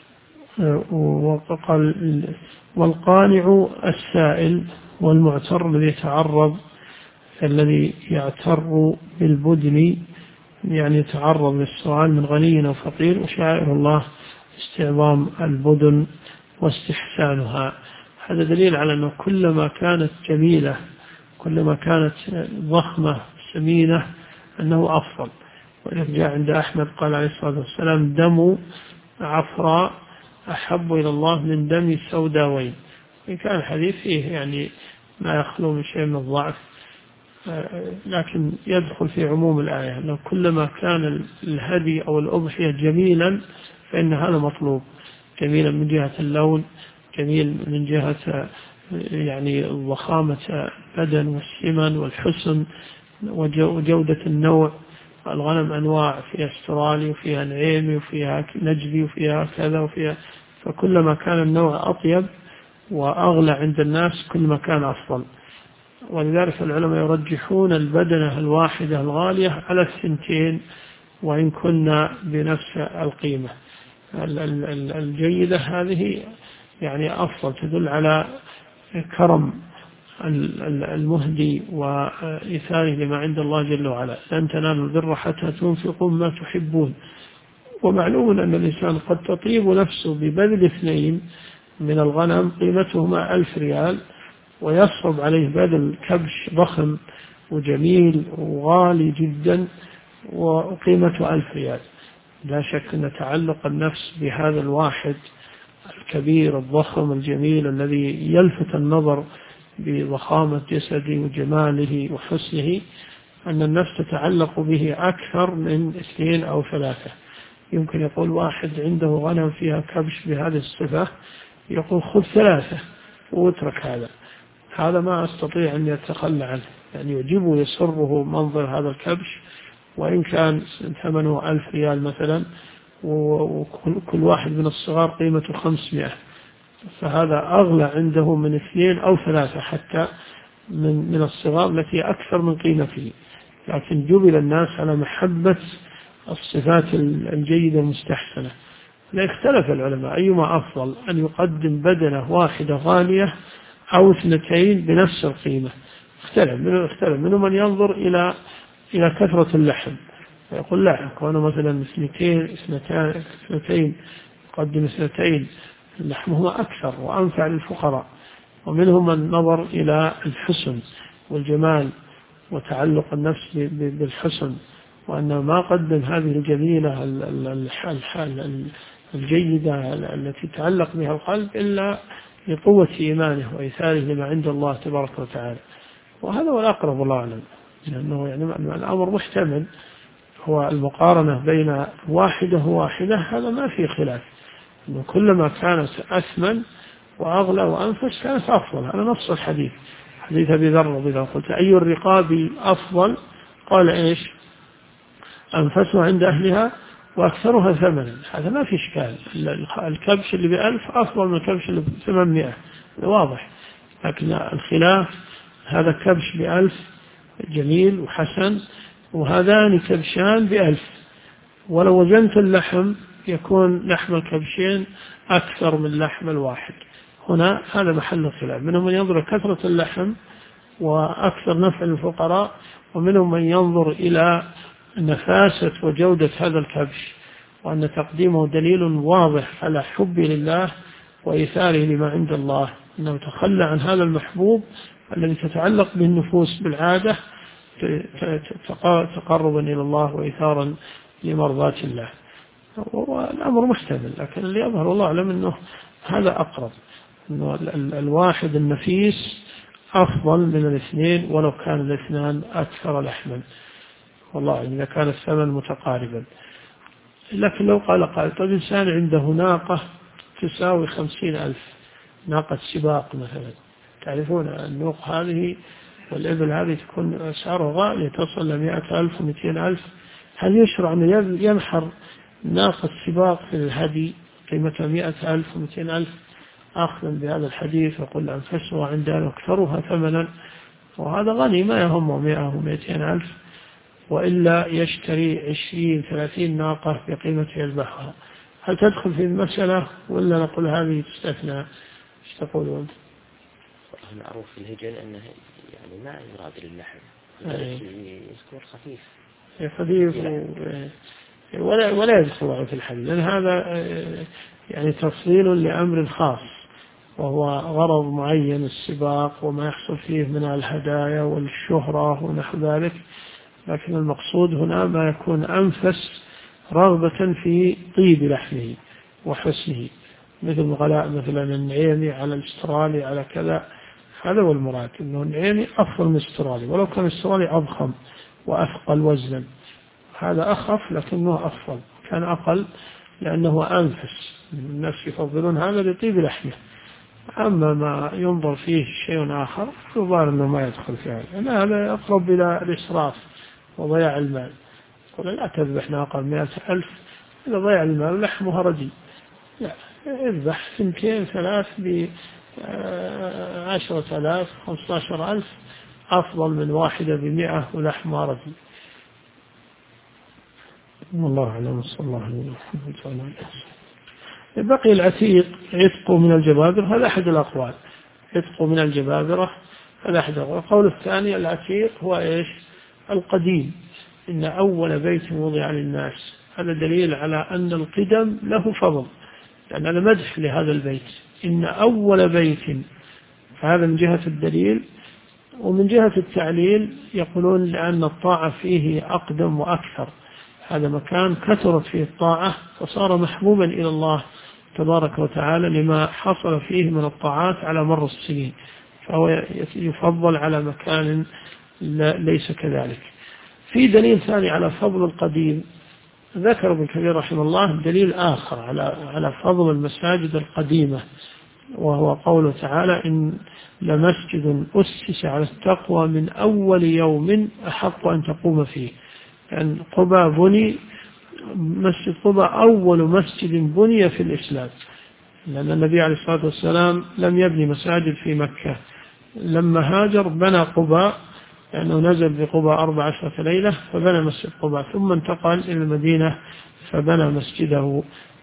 وقال والقانع السائل، والمعتر الذي يتعرض، الذي يعتر بالبدن يعني يتعرض للسؤال من غني أو فقير، وشعائر الله استعظام البدن واستحسانها. هذا دليل على أنه كلما كانت جميلة كلما كانت ضخمة سمينة أنه أفضل. ولذلك جاء عند أحمد قال عليه الصلاة والسلام دم عفراء أحب إلى الله من دم سوداوين. إن كان الحديث فيه يعني ما يخلو من شيء من الضعف، لكن يدخل في عموم الآية أنه كلما كان الهدي أو الأضحية جميلا فإن هذا مطلوب، جميلا من جهة اللون، جميل من جهة يعني ضخامة البدن والسمن والحسن وجودة النوع. الغنم أنواع، فيها استرالي وفيها نعيمي وفيها نجدي وفيها كذا وفيها، فكلما كان النوع أطيب وأغلى عند الناس كلما كان أفضل. ولذلك العلماء يرجحون البدنة الواحدة الغالية على الثنتين وإن كنا بنفس القيمة. الجيدة هذه يعني أفضل، تدل على كرم المهدي وإيثاره لما عند الله جل وعلا. لن تنالوا البر حتى تنفقوا ما تحبون. ومعلوم أن الإنسان قد تطيب نفسه ببذل 2 من الغنم قيمتهما 1000 ريال، ويصعب عليه بذل كبش ضخم وجميل وغالي جدا وقيمته 1000 ريال. لا شك أن تعلق النفس بهذا الواحد الكبير الضخم الجميل الذي يلفت النظر بضخامة جسده وجماله وحسنه، أن النفس تتعلق به أكثر من 2 أو 3. يمكن يقول واحد عنده غنم فيها كبش بهذه الصفة، يقول خذ 3 واترك هذا ما أستطيع أن يتخلى عنه، يعني يعجبه يسره منظر هذا الكبش وإن كان ثمنه 1000 ريال مثلا، وكل واحد من الصغار قيمته 500، فهذا أغلى عنده من 2 أو 3 حتى من الصغار التي أكثر من قيمته. لكن جبل الناس على محبة الصفات الجيدة المستحسنة، لا اختلف العلماء أيما أفضل، أن يقدم بدنة واحدة غالية أو اثنتين بنفس القيمة. اختلف منهم من ينظر إلى كثرة اللحم، فيقول لا، كونه مثلا اثنتين يقدم اثنتين لحمهما أكثر وأنفع للفقراء. ومنهم من نظر إلى الحسن والجمال وتعلق النفس بالحسن، وأنه ما قدم هذه الجميلة الجيدة التي تعلق بها القلب إلا لقوة إيمانه وإيثاره لما عند الله تبارك وتعالى. وهذا هو الأقرب الله أعلم، لأنه يعني الأمر محتمل، هو المقارنة بين واحدة وواحدة هذا ما فيه خلاف، إنه كلما كانت أثمن وأغلى وأنفس كانت أفضل. هذا نص الحديث، حديث أبي ذر إذا قلت أي الرقاب أفضل قال إيش؟ أنفسها عند أهلها وأكثرها ثمنا. هذا ما في إشكال، الكبش اللي ب1000 أفضل من الكبش اللي ب800، واضح. لكن الخلاف هذا كبش ب1000 جميل وحسن، وهذان كبشان ب1000، ولو وزنت اللحم يكون لحم الكبشين أكثر من لحم الواحد. هنا هذا محل الخلاف، منهم من ينظر كثرة اللحم وأكثر نفع للفقراء، ومنهم من ينظر إلى نفاسة وجودة هذا الكبش، وأن تقديمه دليل واضح على حب لله وإيثاره لما عند الله، أنه تخلى عن هذا المحبوب الذي تتعلق به النفوس بالعادة تقربا إلى الله وإيثارا لمرضاة الله. والأمر محتمل، لكن اللي يظهر الله أعلم أنه هذا أقرب، أنه الواحد النفيس أفضل من الاثنين ولو كان الاثنان أكثر لحما، والله إذا كان الثمن متقاربا. لكن لو قال طيب إنسان عنده ناقة تساوي 50,000، ناقة سباق مثلا، تعرفون النوق هذه والإبل هذه تكون أسعارها غالية تصل ل 100,000 و200,000، هل يشرع أن ينحر ناقة سباق في الهدي قيمتها 100,000 و200,000 أخذا بهذا الحديث وقل أنفسها عندنا أكثرها ثمنا؟ وهذا غني ما يهمه 100 و200,000، وإلا يشتري 20-30 ناقة بقيمة يذبحها. هل تدخل في المسألة ولا نقول هذه تستثنى؟ ايش تقولون؟ معروف في الهجن أنه يعني ما يراد للحم، يكون خفيف ولا يدخل في الحل، لأن هذا يعني تفصيل لأمر خاص، وهو غرض معين السباق وما يحصل فيه من الهدايا والشهرة ونحو ذلك. لكن المقصود هنا ما يكون أنفس رغبة في طيب لحمه وحسنه، مثل الغلاء مثلا النعيمي على الاسترالي على كذا، هذا هو المراد، أنه النعيمي أفضل من الاسترالي ولو كان الاسترالي أضخم وأثقل وزنا، هذا أخف لكنه أفضل، كان أقل لأنه أنفس، الناس يفضلون هذا لطيب لحمه. أما ما ينظر فيه شيء آخر يظهر أنه ما يدخل في هذا، هذا أقرب إلى الإسراف وضياع المال. قل لا تذبح ناقة 100,000 إذا ضيع المال لحمها ردي، لا، اذبح 2-3 ب10,000 15,000 أفضل من واحدة ب100 ولحمها ردي. والله أعلم، صلى الله عليه وسلم. بقي العتيق عتقه من الجبابرة، هذا أحد الأقوال، عتقه من الجبابرة هذا أحد الأقوال. القول الثاني العتيق هو إيش؟ القديم، إن أول بيت وضع للناس، هذا دليل على أن القدم له فضل، لأن هذا مدح لهذا البيت، إن أول بيت، فهذا من جهة الدليل. ومن جهة التعليل يقولون لأن الطاعة فيه أقدم وأكثر، هذا مكان كثرت فيه الطاعة فصار محبوبا إلى الله تبارك وتعالى لما حصل فيه من الطاعات على مر السنين، فهو يفضل على مكان ليس كذلك. في دليل ثاني على فضل القديم، ذكر ابن كثير رحمه الله دليل آخر على فضل المساجد القديمة، وهو قوله تعالى إن لمسجد أسس على التقوى من أول يوم أحق أن تقوم فيه. يعني قباء بني، مسجد قباء أول مسجد بني في الإسلام، لأن النبي عليه الصلاة والسلام لم يبني مساجد في مكة، لما هاجر بنى قباء، لأنه نزل بقباء 14 ليلة فبنى مسجد قباء، ثم انتقل إلى المدينة فبنى مسجده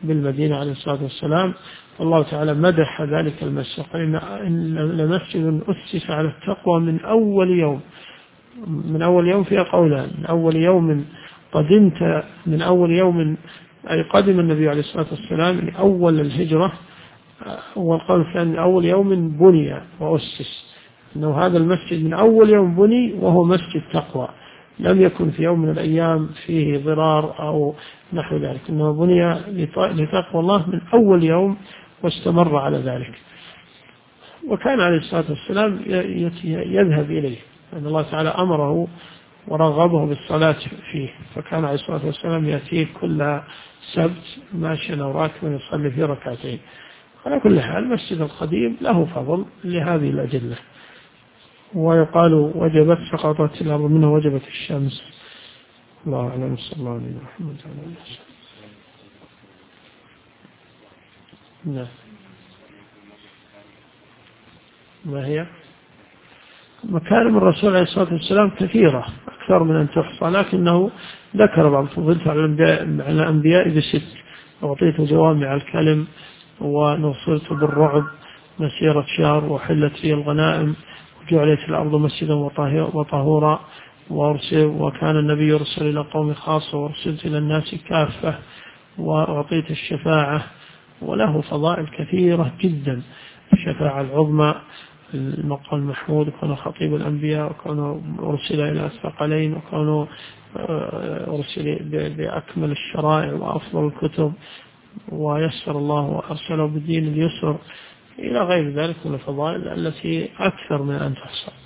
بالمدينة عليه الصلاة والسلام. الله تعالى مدح ذلك المسجد، قال إن لمسجد أسس على التقوى من أول يوم. من أول يوم فيها قولان، من أول يوم قدمت، من أول يوم أي قدم النبي عليه الصلاة والسلام من أول الهجرة، والقول الثاني من أول يوم بني وأسس، أنه هذا المسجد من أول يوم بني وهو مسجد تقوى، لم يكن في يوم من الأيام فيه ضرار أو نحو ذلك، إنه بني لتقوى الله من أول يوم واستمر على ذلك. وكان عليه الصلاة والسلام يذهب إليه، أن الله تعالى أمره ورغبه بالصلاة فيه، فكان عليه الصلاة والسلام يأتيه كل سبت ماشيا أو راكبا يصلي فيه ركعتين. على كل حال المسجد القديم له فضل لهذه الأدلة. ويقال وجبت سقطت الأرض منه وجبت الشمس. الله أعلم، صلى الله عليه وسلم. نعم. ما هي؟ مكارم الرسول عليه الصلاة والسلام كثيرة أكثر من أن تحصى، لكنه ذكر بعض فضلت على الأنبياء بست: أعطيت جوامع الكلم، ونصرت بالرعب مسيرة شهر، وحلت لي الغنائم، وجعلت الأرض مسجدا وطهورا، وكان النبي يرسل إلى قوم خاصة، وارسلت إلى الناس كافة، وأعطيت الشفاعة. وله فضائل كثيرة جدا: الشفاعة العظمى، المقام المحمود، وكونه خطيب الأنبياء، وكونه أرسل إلى الثقلين، وكونه أرسل بأكمل الشرائع وأفضل الكتب، ويسر الله وأرسله بالدين اليسر، إلى غير ذلك من الفضائل التي أكثر من أن تحصى.